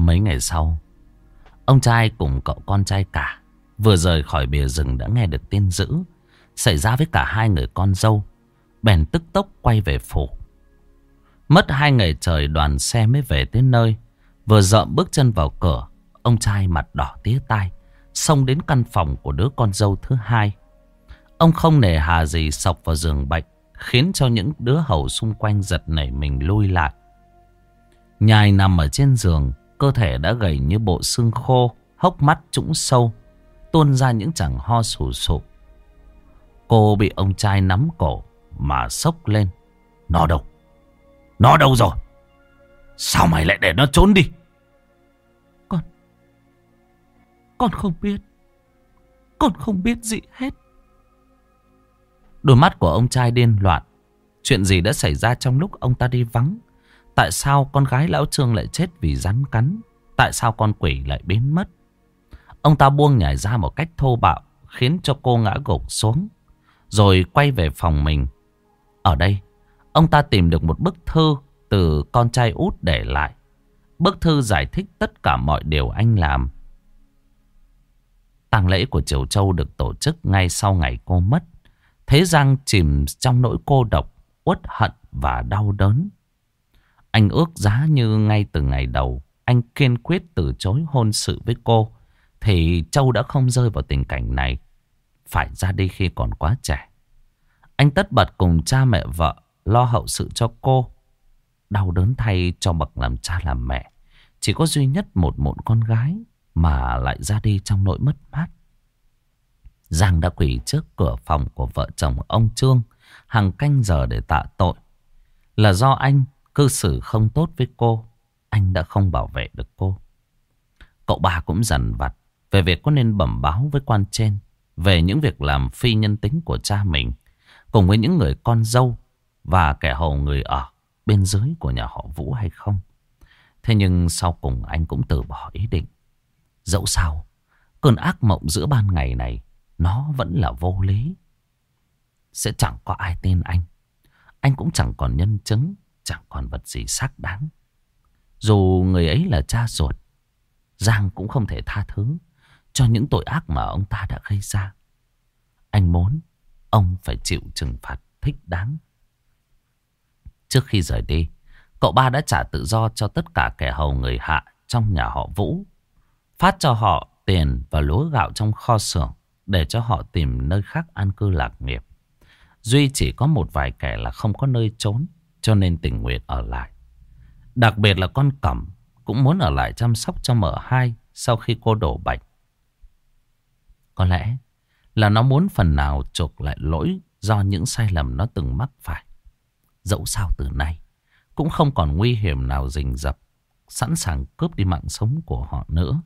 Mấy ngày sau, ông trai cùng cậu con trai cả vừa rời khỏi bìa rừng đã nghe được tin dữ xảy ra với cả hai người con dâu, bèn tức tốc quay về phủ. Mất 2 ngày trời đoàn xe mới về tới nơi. Vừa dậm bước chân vào cửa, ông trai mặt đỏ tía tai xông đến căn phòng của đứa con dâu thứ hai. Ông không nề hà gì sộc vào giường bệnh, khiến cho những đứa hầu xung quanh giật nảy mình lui lại. Nhài nằm ở trên giường, cơ thể đã gầy như bộ xương khô, hốc mắt trũng sâu, tuôn ra những chàng ho sù sụ. Cô bị ông trai nắm cổ mà sốc lên. Nó đâu? Nó đâu rồi? Sao mày lại để nó trốn đi? Con không biết. Con không biết gì hết. Đôi mắt của ông trai điên loạn. Chuyện gì đã xảy ra trong lúc ông ta đi vắng? Tại sao con gái lão Trương lại chết vì rắn cắn? Tại sao con quỷ lại biến mất? Ông ta buông nhảy ra một cách thô bạo, khiến cho cô ngã gục xuống, rồi quay về phòng mình. Ở đây, ông ta tìm được một bức thư từ con trai út để lại. Bức thư giải thích tất cả mọi điều anh làm. Tang lễ của Triều Châu được tổ chức ngay sau ngày cô mất. Thế Giang chìm trong nỗi cô độc, uất hận và đau đớn. Anh ước giá như ngay từ ngày đầu anh kiên quyết từ chối hôn sự với cô, thì Châu đã không rơi vào tình cảnh này, phải ra đi khi còn quá trẻ. Anh tất bật cùng cha mẹ vợ lo hậu sự cho cô. Đau đớn thay cho bậc làm cha làm mẹ. Chỉ có duy nhất một con gái mà lại ra đi trong nỗi mất mát. Giang đã quỳ trước cửa phòng của vợ chồng ông Trương hàng canh giờ để tạ tội. Là do anh cư xử không tốt với cô, anh đã không bảo vệ được cô. Cậu ba cũng dằn vặt về việc có nên bẩm báo với quan trên về những việc làm phi nhân tính của cha mình, cùng với những người con dâu và kẻ hầu người ở bên dưới của nhà họ Vũ hay không. Thế nhưng sau cùng anh cũng từ bỏ ý định. Dẫu sao, cơn ác mộng giữa ban ngày này nó vẫn là vô lý. Sẽ chẳng có ai tin anh. Anh cũng chẳng còn nhân chứng, chẳng còn vật gì xác đáng. Dù người ấy là cha ruột, Giang cũng không thể tha thứ cho những tội ác mà ông ta đã gây ra. Anh muốn ông phải chịu trừng phạt thích đáng. Trước khi rời đi, cậu ba đã trả tự do cho tất cả kẻ hầu người hạ trong nhà họ Vũ, phát cho họ tiền và lúa gạo trong kho xưởng để cho họ tìm nơi khác an cư lạc nghiệp. Duy chỉ có một vài kẻ là không có nơi trốn, cho nên tình nguyện ở lại. Đặc biệt là con Cẩm cũng muốn ở lại chăm sóc cho mợ hai sau khi cô đổ bệnh. Có lẽ là nó muốn phần nào chuộc lại lỗi do những sai lầm nó từng mắc phải. Dẫu sao từ nay cũng không còn nguy hiểm nào rình rập, sẵn sàng cướp đi mạng sống của họ nữa.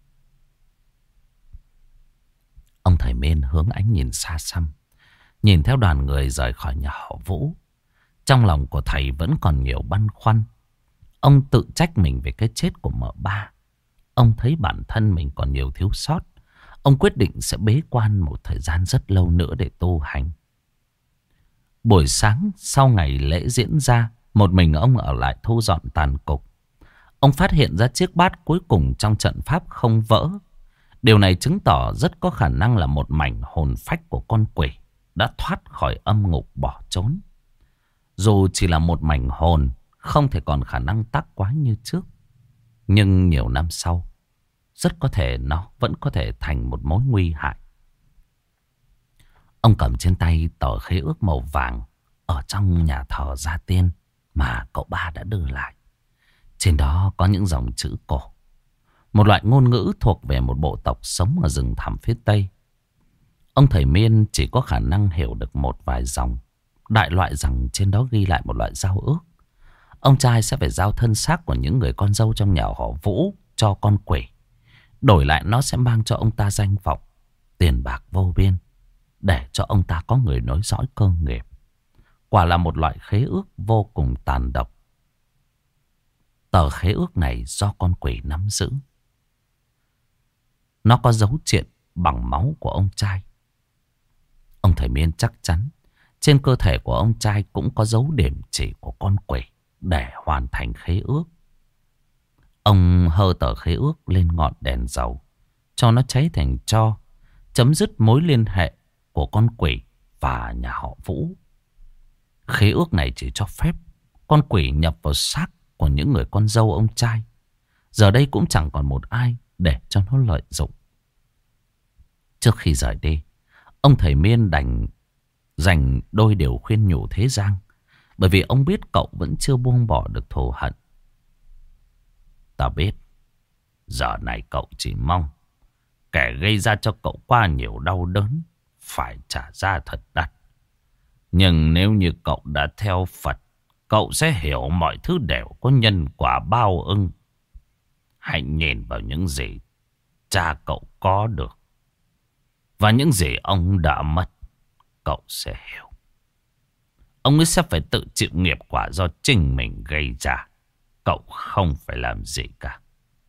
Ông thầy Mên hướng ánh nhìn xa xăm, nhìn theo đoàn người rời khỏi nhà họ Vũ. Trong lòng của thầy vẫn còn nhiều băn khoăn. Ông tự trách mình về cái chết của mợ ba. Ông thấy bản thân mình còn nhiều thiếu sót. Ông quyết định sẽ bế quan một thời gian rất lâu nữa để tu hành. Buổi sáng sau ngày lễ diễn ra, một mình ông ở lại thu dọn tàn cục. Ông phát hiện ra chiếc bát cuối cùng trong trận pháp không vỡ. Điều này chứng tỏ rất có khả năng là một mảnh hồn phách của con quỷ đã thoát khỏi âm ngục bỏ trốn. Dù chỉ là một mảnh hồn, không thể còn khả năng tác quái như trước, nhưng nhiều năm sau, rất có thể nó vẫn có thể thành một mối nguy hại. Ông cầm trên tay tờ khế ước màu vàng ở trong nhà thờ gia tiên mà cậu ba đã đưa lại. Trên đó có những dòng chữ cổ, một loại ngôn ngữ thuộc về một bộ tộc sống ở rừng thẳm phía Tây. Ông thầy Miên chỉ có khả năng hiểu được một vài dòng. Đại loại rằng trên đó ghi lại một loại giao ước. Ông trai sẽ phải giao thân xác của những người con dâu trong nhà họ Vũ cho con quỷ. Đổi lại nó sẽ mang cho ông ta danh vọng, tiền bạc vô biên, để cho ông ta có người nối dõi cơ nghiệp. Quả là một loại khế ước vô cùng tàn độc. Tờ khế ước này do con quỷ nắm giữ. Nó có dấu triện bằng máu của ông trai. Ông thầy Miên chắc chắn trên cơ thể của ông trai cũng có dấu điểm chỉ của con quỷ để hoàn thành khế ước. Ông hơ tờ khế ước lên ngọn đèn dầu, cho nó cháy thành tro, chấm dứt mối liên hệ của con quỷ và nhà họ Vũ. Khế ước này chỉ cho phép con quỷ nhập vào xác của những người con dâu ông trai. Giờ đây cũng chẳng còn một ai để cho nó lợi dụng. Trước khi rời đi, ông thầy Miên đành dành đôi điều khuyên nhủ Thế Giang, bởi vì ông biết cậu vẫn chưa buông bỏ được thù hận. Ta biết, giờ này cậu chỉ mong kẻ gây ra cho cậu quá nhiều đau đớn phải trả giá thật đắt. Nhưng nếu như cậu đã theo Phật, cậu sẽ hiểu mọi thứ đều có nhân quả báo ứng. Hãy nhìn vào những gì cha cậu có được và những gì ông đã mất, cậu sẽ hiểu. Ông ấy sẽ phải tự chịu nghiệp quả do chính mình gây ra. Cậu không phải làm gì cả.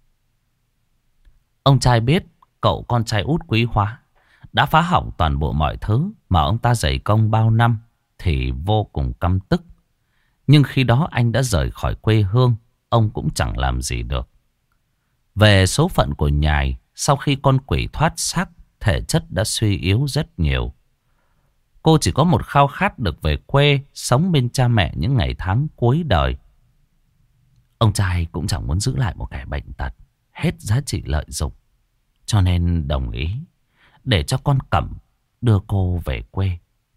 Ông trai biết cậu con trai út quý hóa đã phá hỏng toàn bộ mọi thứ mà ông ta dày công bao năm thì vô cùng căm tức. Nhưng khi đó anh đã rời khỏi quê hương, ông cũng chẳng làm gì được. Về số phận của Nhài, sau khi con quỷ thoát xác, thể chất đã suy yếu rất nhiều. Cô chỉ có một khao khát được về quê, sống bên cha mẹ những ngày tháng cuối đời. Ông trai cũng chẳng muốn giữ lại một kẻ bệnh tật, hết giá trị lợi dụng, cho nên đồng ý để cho con Cẩm đưa cô về quê.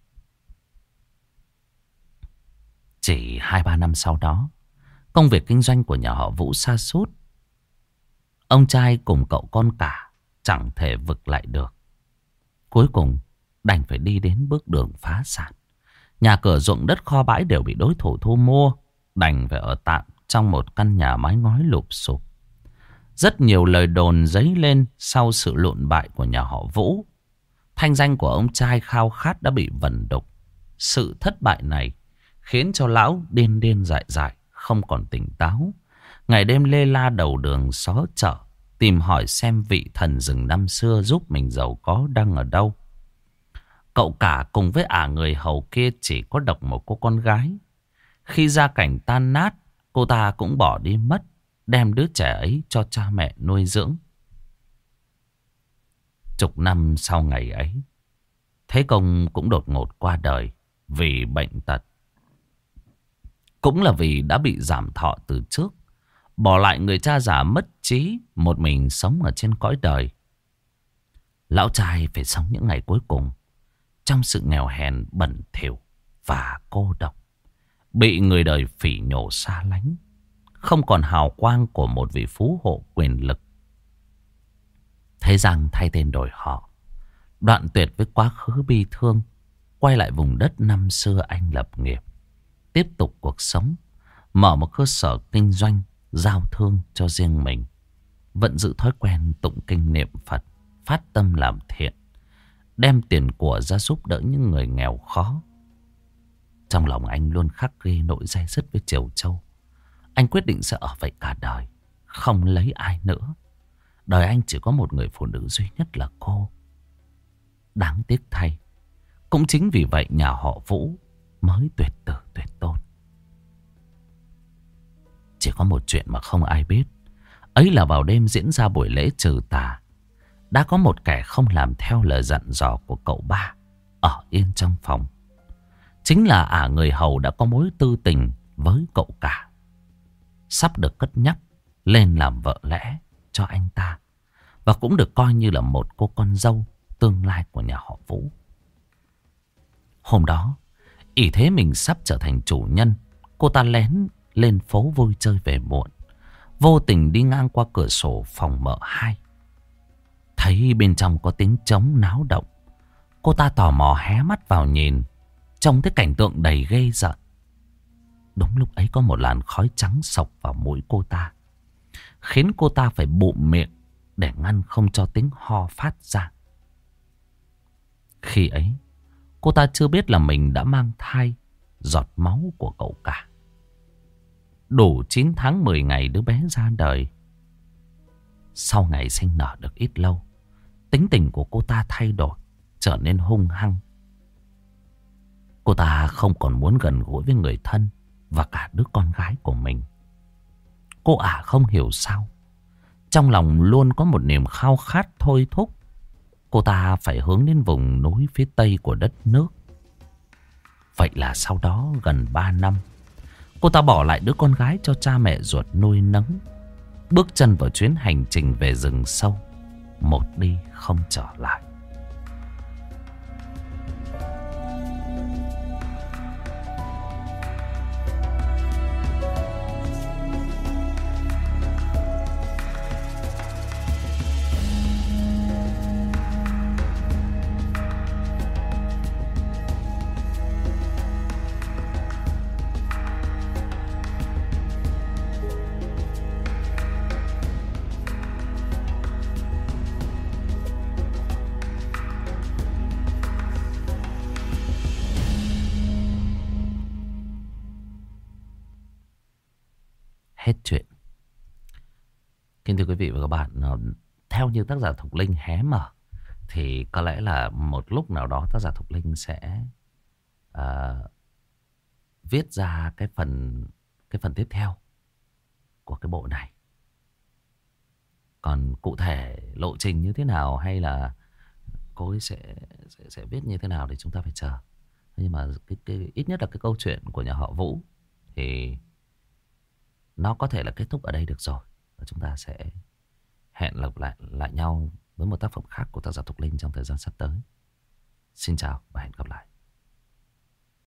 Chỉ 2-3 năm sau đó, công việc kinh doanh của nhà họ Vũ sa sút. Ông trai cùng cậu con cả chẳng thể vực lại được. Cuối cùng đành phải đi đến bước đường phá sản. Nhà cửa ruộng đất kho bãi đều bị đối thủ thu mua, đành phải ở tạm trong một căn nhà mái ngói lụp xụp. Rất nhiều lời đồn dấy lên sau sự lụn bại của nhà họ Vũ. Thanh danh của ông trai khao khát đã bị vần đục. Sự thất bại này khiến cho lão điên điên dại dại, không còn tỉnh táo. Ngày đêm lê la đầu đường xó chợ, tìm hỏi xem vị thần rừng năm xưa giúp mình giàu có đang ở đâu. Cậu cả cùng với người hầu kia chỉ có độc một cô con gái. Khi gia cảnh tan nát, cô ta cũng bỏ đi mất, đem đứa trẻ ấy cho cha mẹ nuôi dưỡng. Chục năm sau ngày ấy, Thế Công cũng đột ngột qua đời vì bệnh tật. Cũng là vì đã bị giảm thọ từ trước, bỏ lại người cha già mất trí, một mình sống ở trên cõi đời. Lão trai phải sống những ngày cuối cùng trong sự nghèo hèn, bẩn thỉu và cô độc, bị người đời phỉ nhổ xa lánh, không còn hào quang của một vị phú hộ quyền lực. Thế Giang thay tên đổi họ, đoạn tuyệt với quá khứ bi thương, quay lại vùng đất năm xưa anh lập nghiệp, tiếp tục cuộc sống, mở một cơ sở kinh doanh, giao thương cho riêng mình, vẫn giữ thói quen tụng kinh niệm Phật, phát tâm làm thiện, đem tiền của ra giúp đỡ những người nghèo khó. Trong lòng anh luôn khắc ghi nỗi day dứt với Triều Châu. Anh quyết định sẽ ở vậy cả đời, không lấy ai nữa. Đời anh chỉ có một người phụ nữ duy nhất là cô. Đáng tiếc thay, cũng chính vì vậy nhà họ Vũ mới tuyệt tử tuyệt tôn. Chỉ có một chuyện mà không ai biết, ấy là vào đêm diễn ra buổi lễ trừ tà, đã có một kẻ không làm theo lời dặn dò của cậu ba ở yên trong phòng. Chính là người hầu đã có mối tư tình với cậu cả, sắp được cất nhắc lên làm vợ lẽ cho anh ta, và cũng được coi như là một cô con dâu tương lai của nhà họ Vũ. Hôm đó, ỷ thế mình sắp trở thành chủ nhân, cô ta lén lên phố vui chơi về muộn, vô tình đi ngang qua cửa sổ phòng mợ 2. Thấy bên trong có tiếng trống náo động, cô ta tò mò hé mắt vào nhìn, trông thấy cảnh tượng đầy ghê rợn. Đúng lúc ấy có một làn khói trắng xộc vào mũi cô ta, khiến cô ta phải bụm miệng để ngăn không cho tiếng ho phát ra. Khi ấy, cô ta chưa biết là mình đã mang thai giọt máu của cậu cả. Đủ 9 tháng 10 ngày đứa bé ra đời. Sau ngày sinh nở được ít lâu, tính tình của cô ta thay đổi, trở nên hung hăng. Cô ta không còn muốn gần gũi với người thân và cả đứa con gái của mình. Cô ả không hiểu sao, trong lòng luôn có một niềm khao khát thôi thúc cô ta phải hướng đến vùng núi phía tây của đất nước. Vậy là sau đó gần 3 năm, cô ta bỏ lại đứa con gái cho cha mẹ ruột nuôi nấng, bước chân vào chuyến hành trình về rừng sâu, một đi không trở lại. Hết chuyện. Kính thưa quý vị và các bạn, theo như tác giả Thục Linh hé mở thì có lẽ là một lúc nào đó tác giả Thục Linh sẽ viết ra cái phần tiếp theo của cái bộ này. Còn cụ thể lộ trình như thế nào hay là cô ấy sẽ viết như thế nào thì chúng ta phải chờ. Nhưng mà ít nhất là cái câu chuyện của nhà họ Vũ thì nó có thể là kết thúc ở đây được rồi. Và chúng ta sẽ hẹn gặp lại nhau với một tác phẩm khác của tác giả Thục Linh trong thời gian sắp tới. Xin chào và hẹn gặp lại.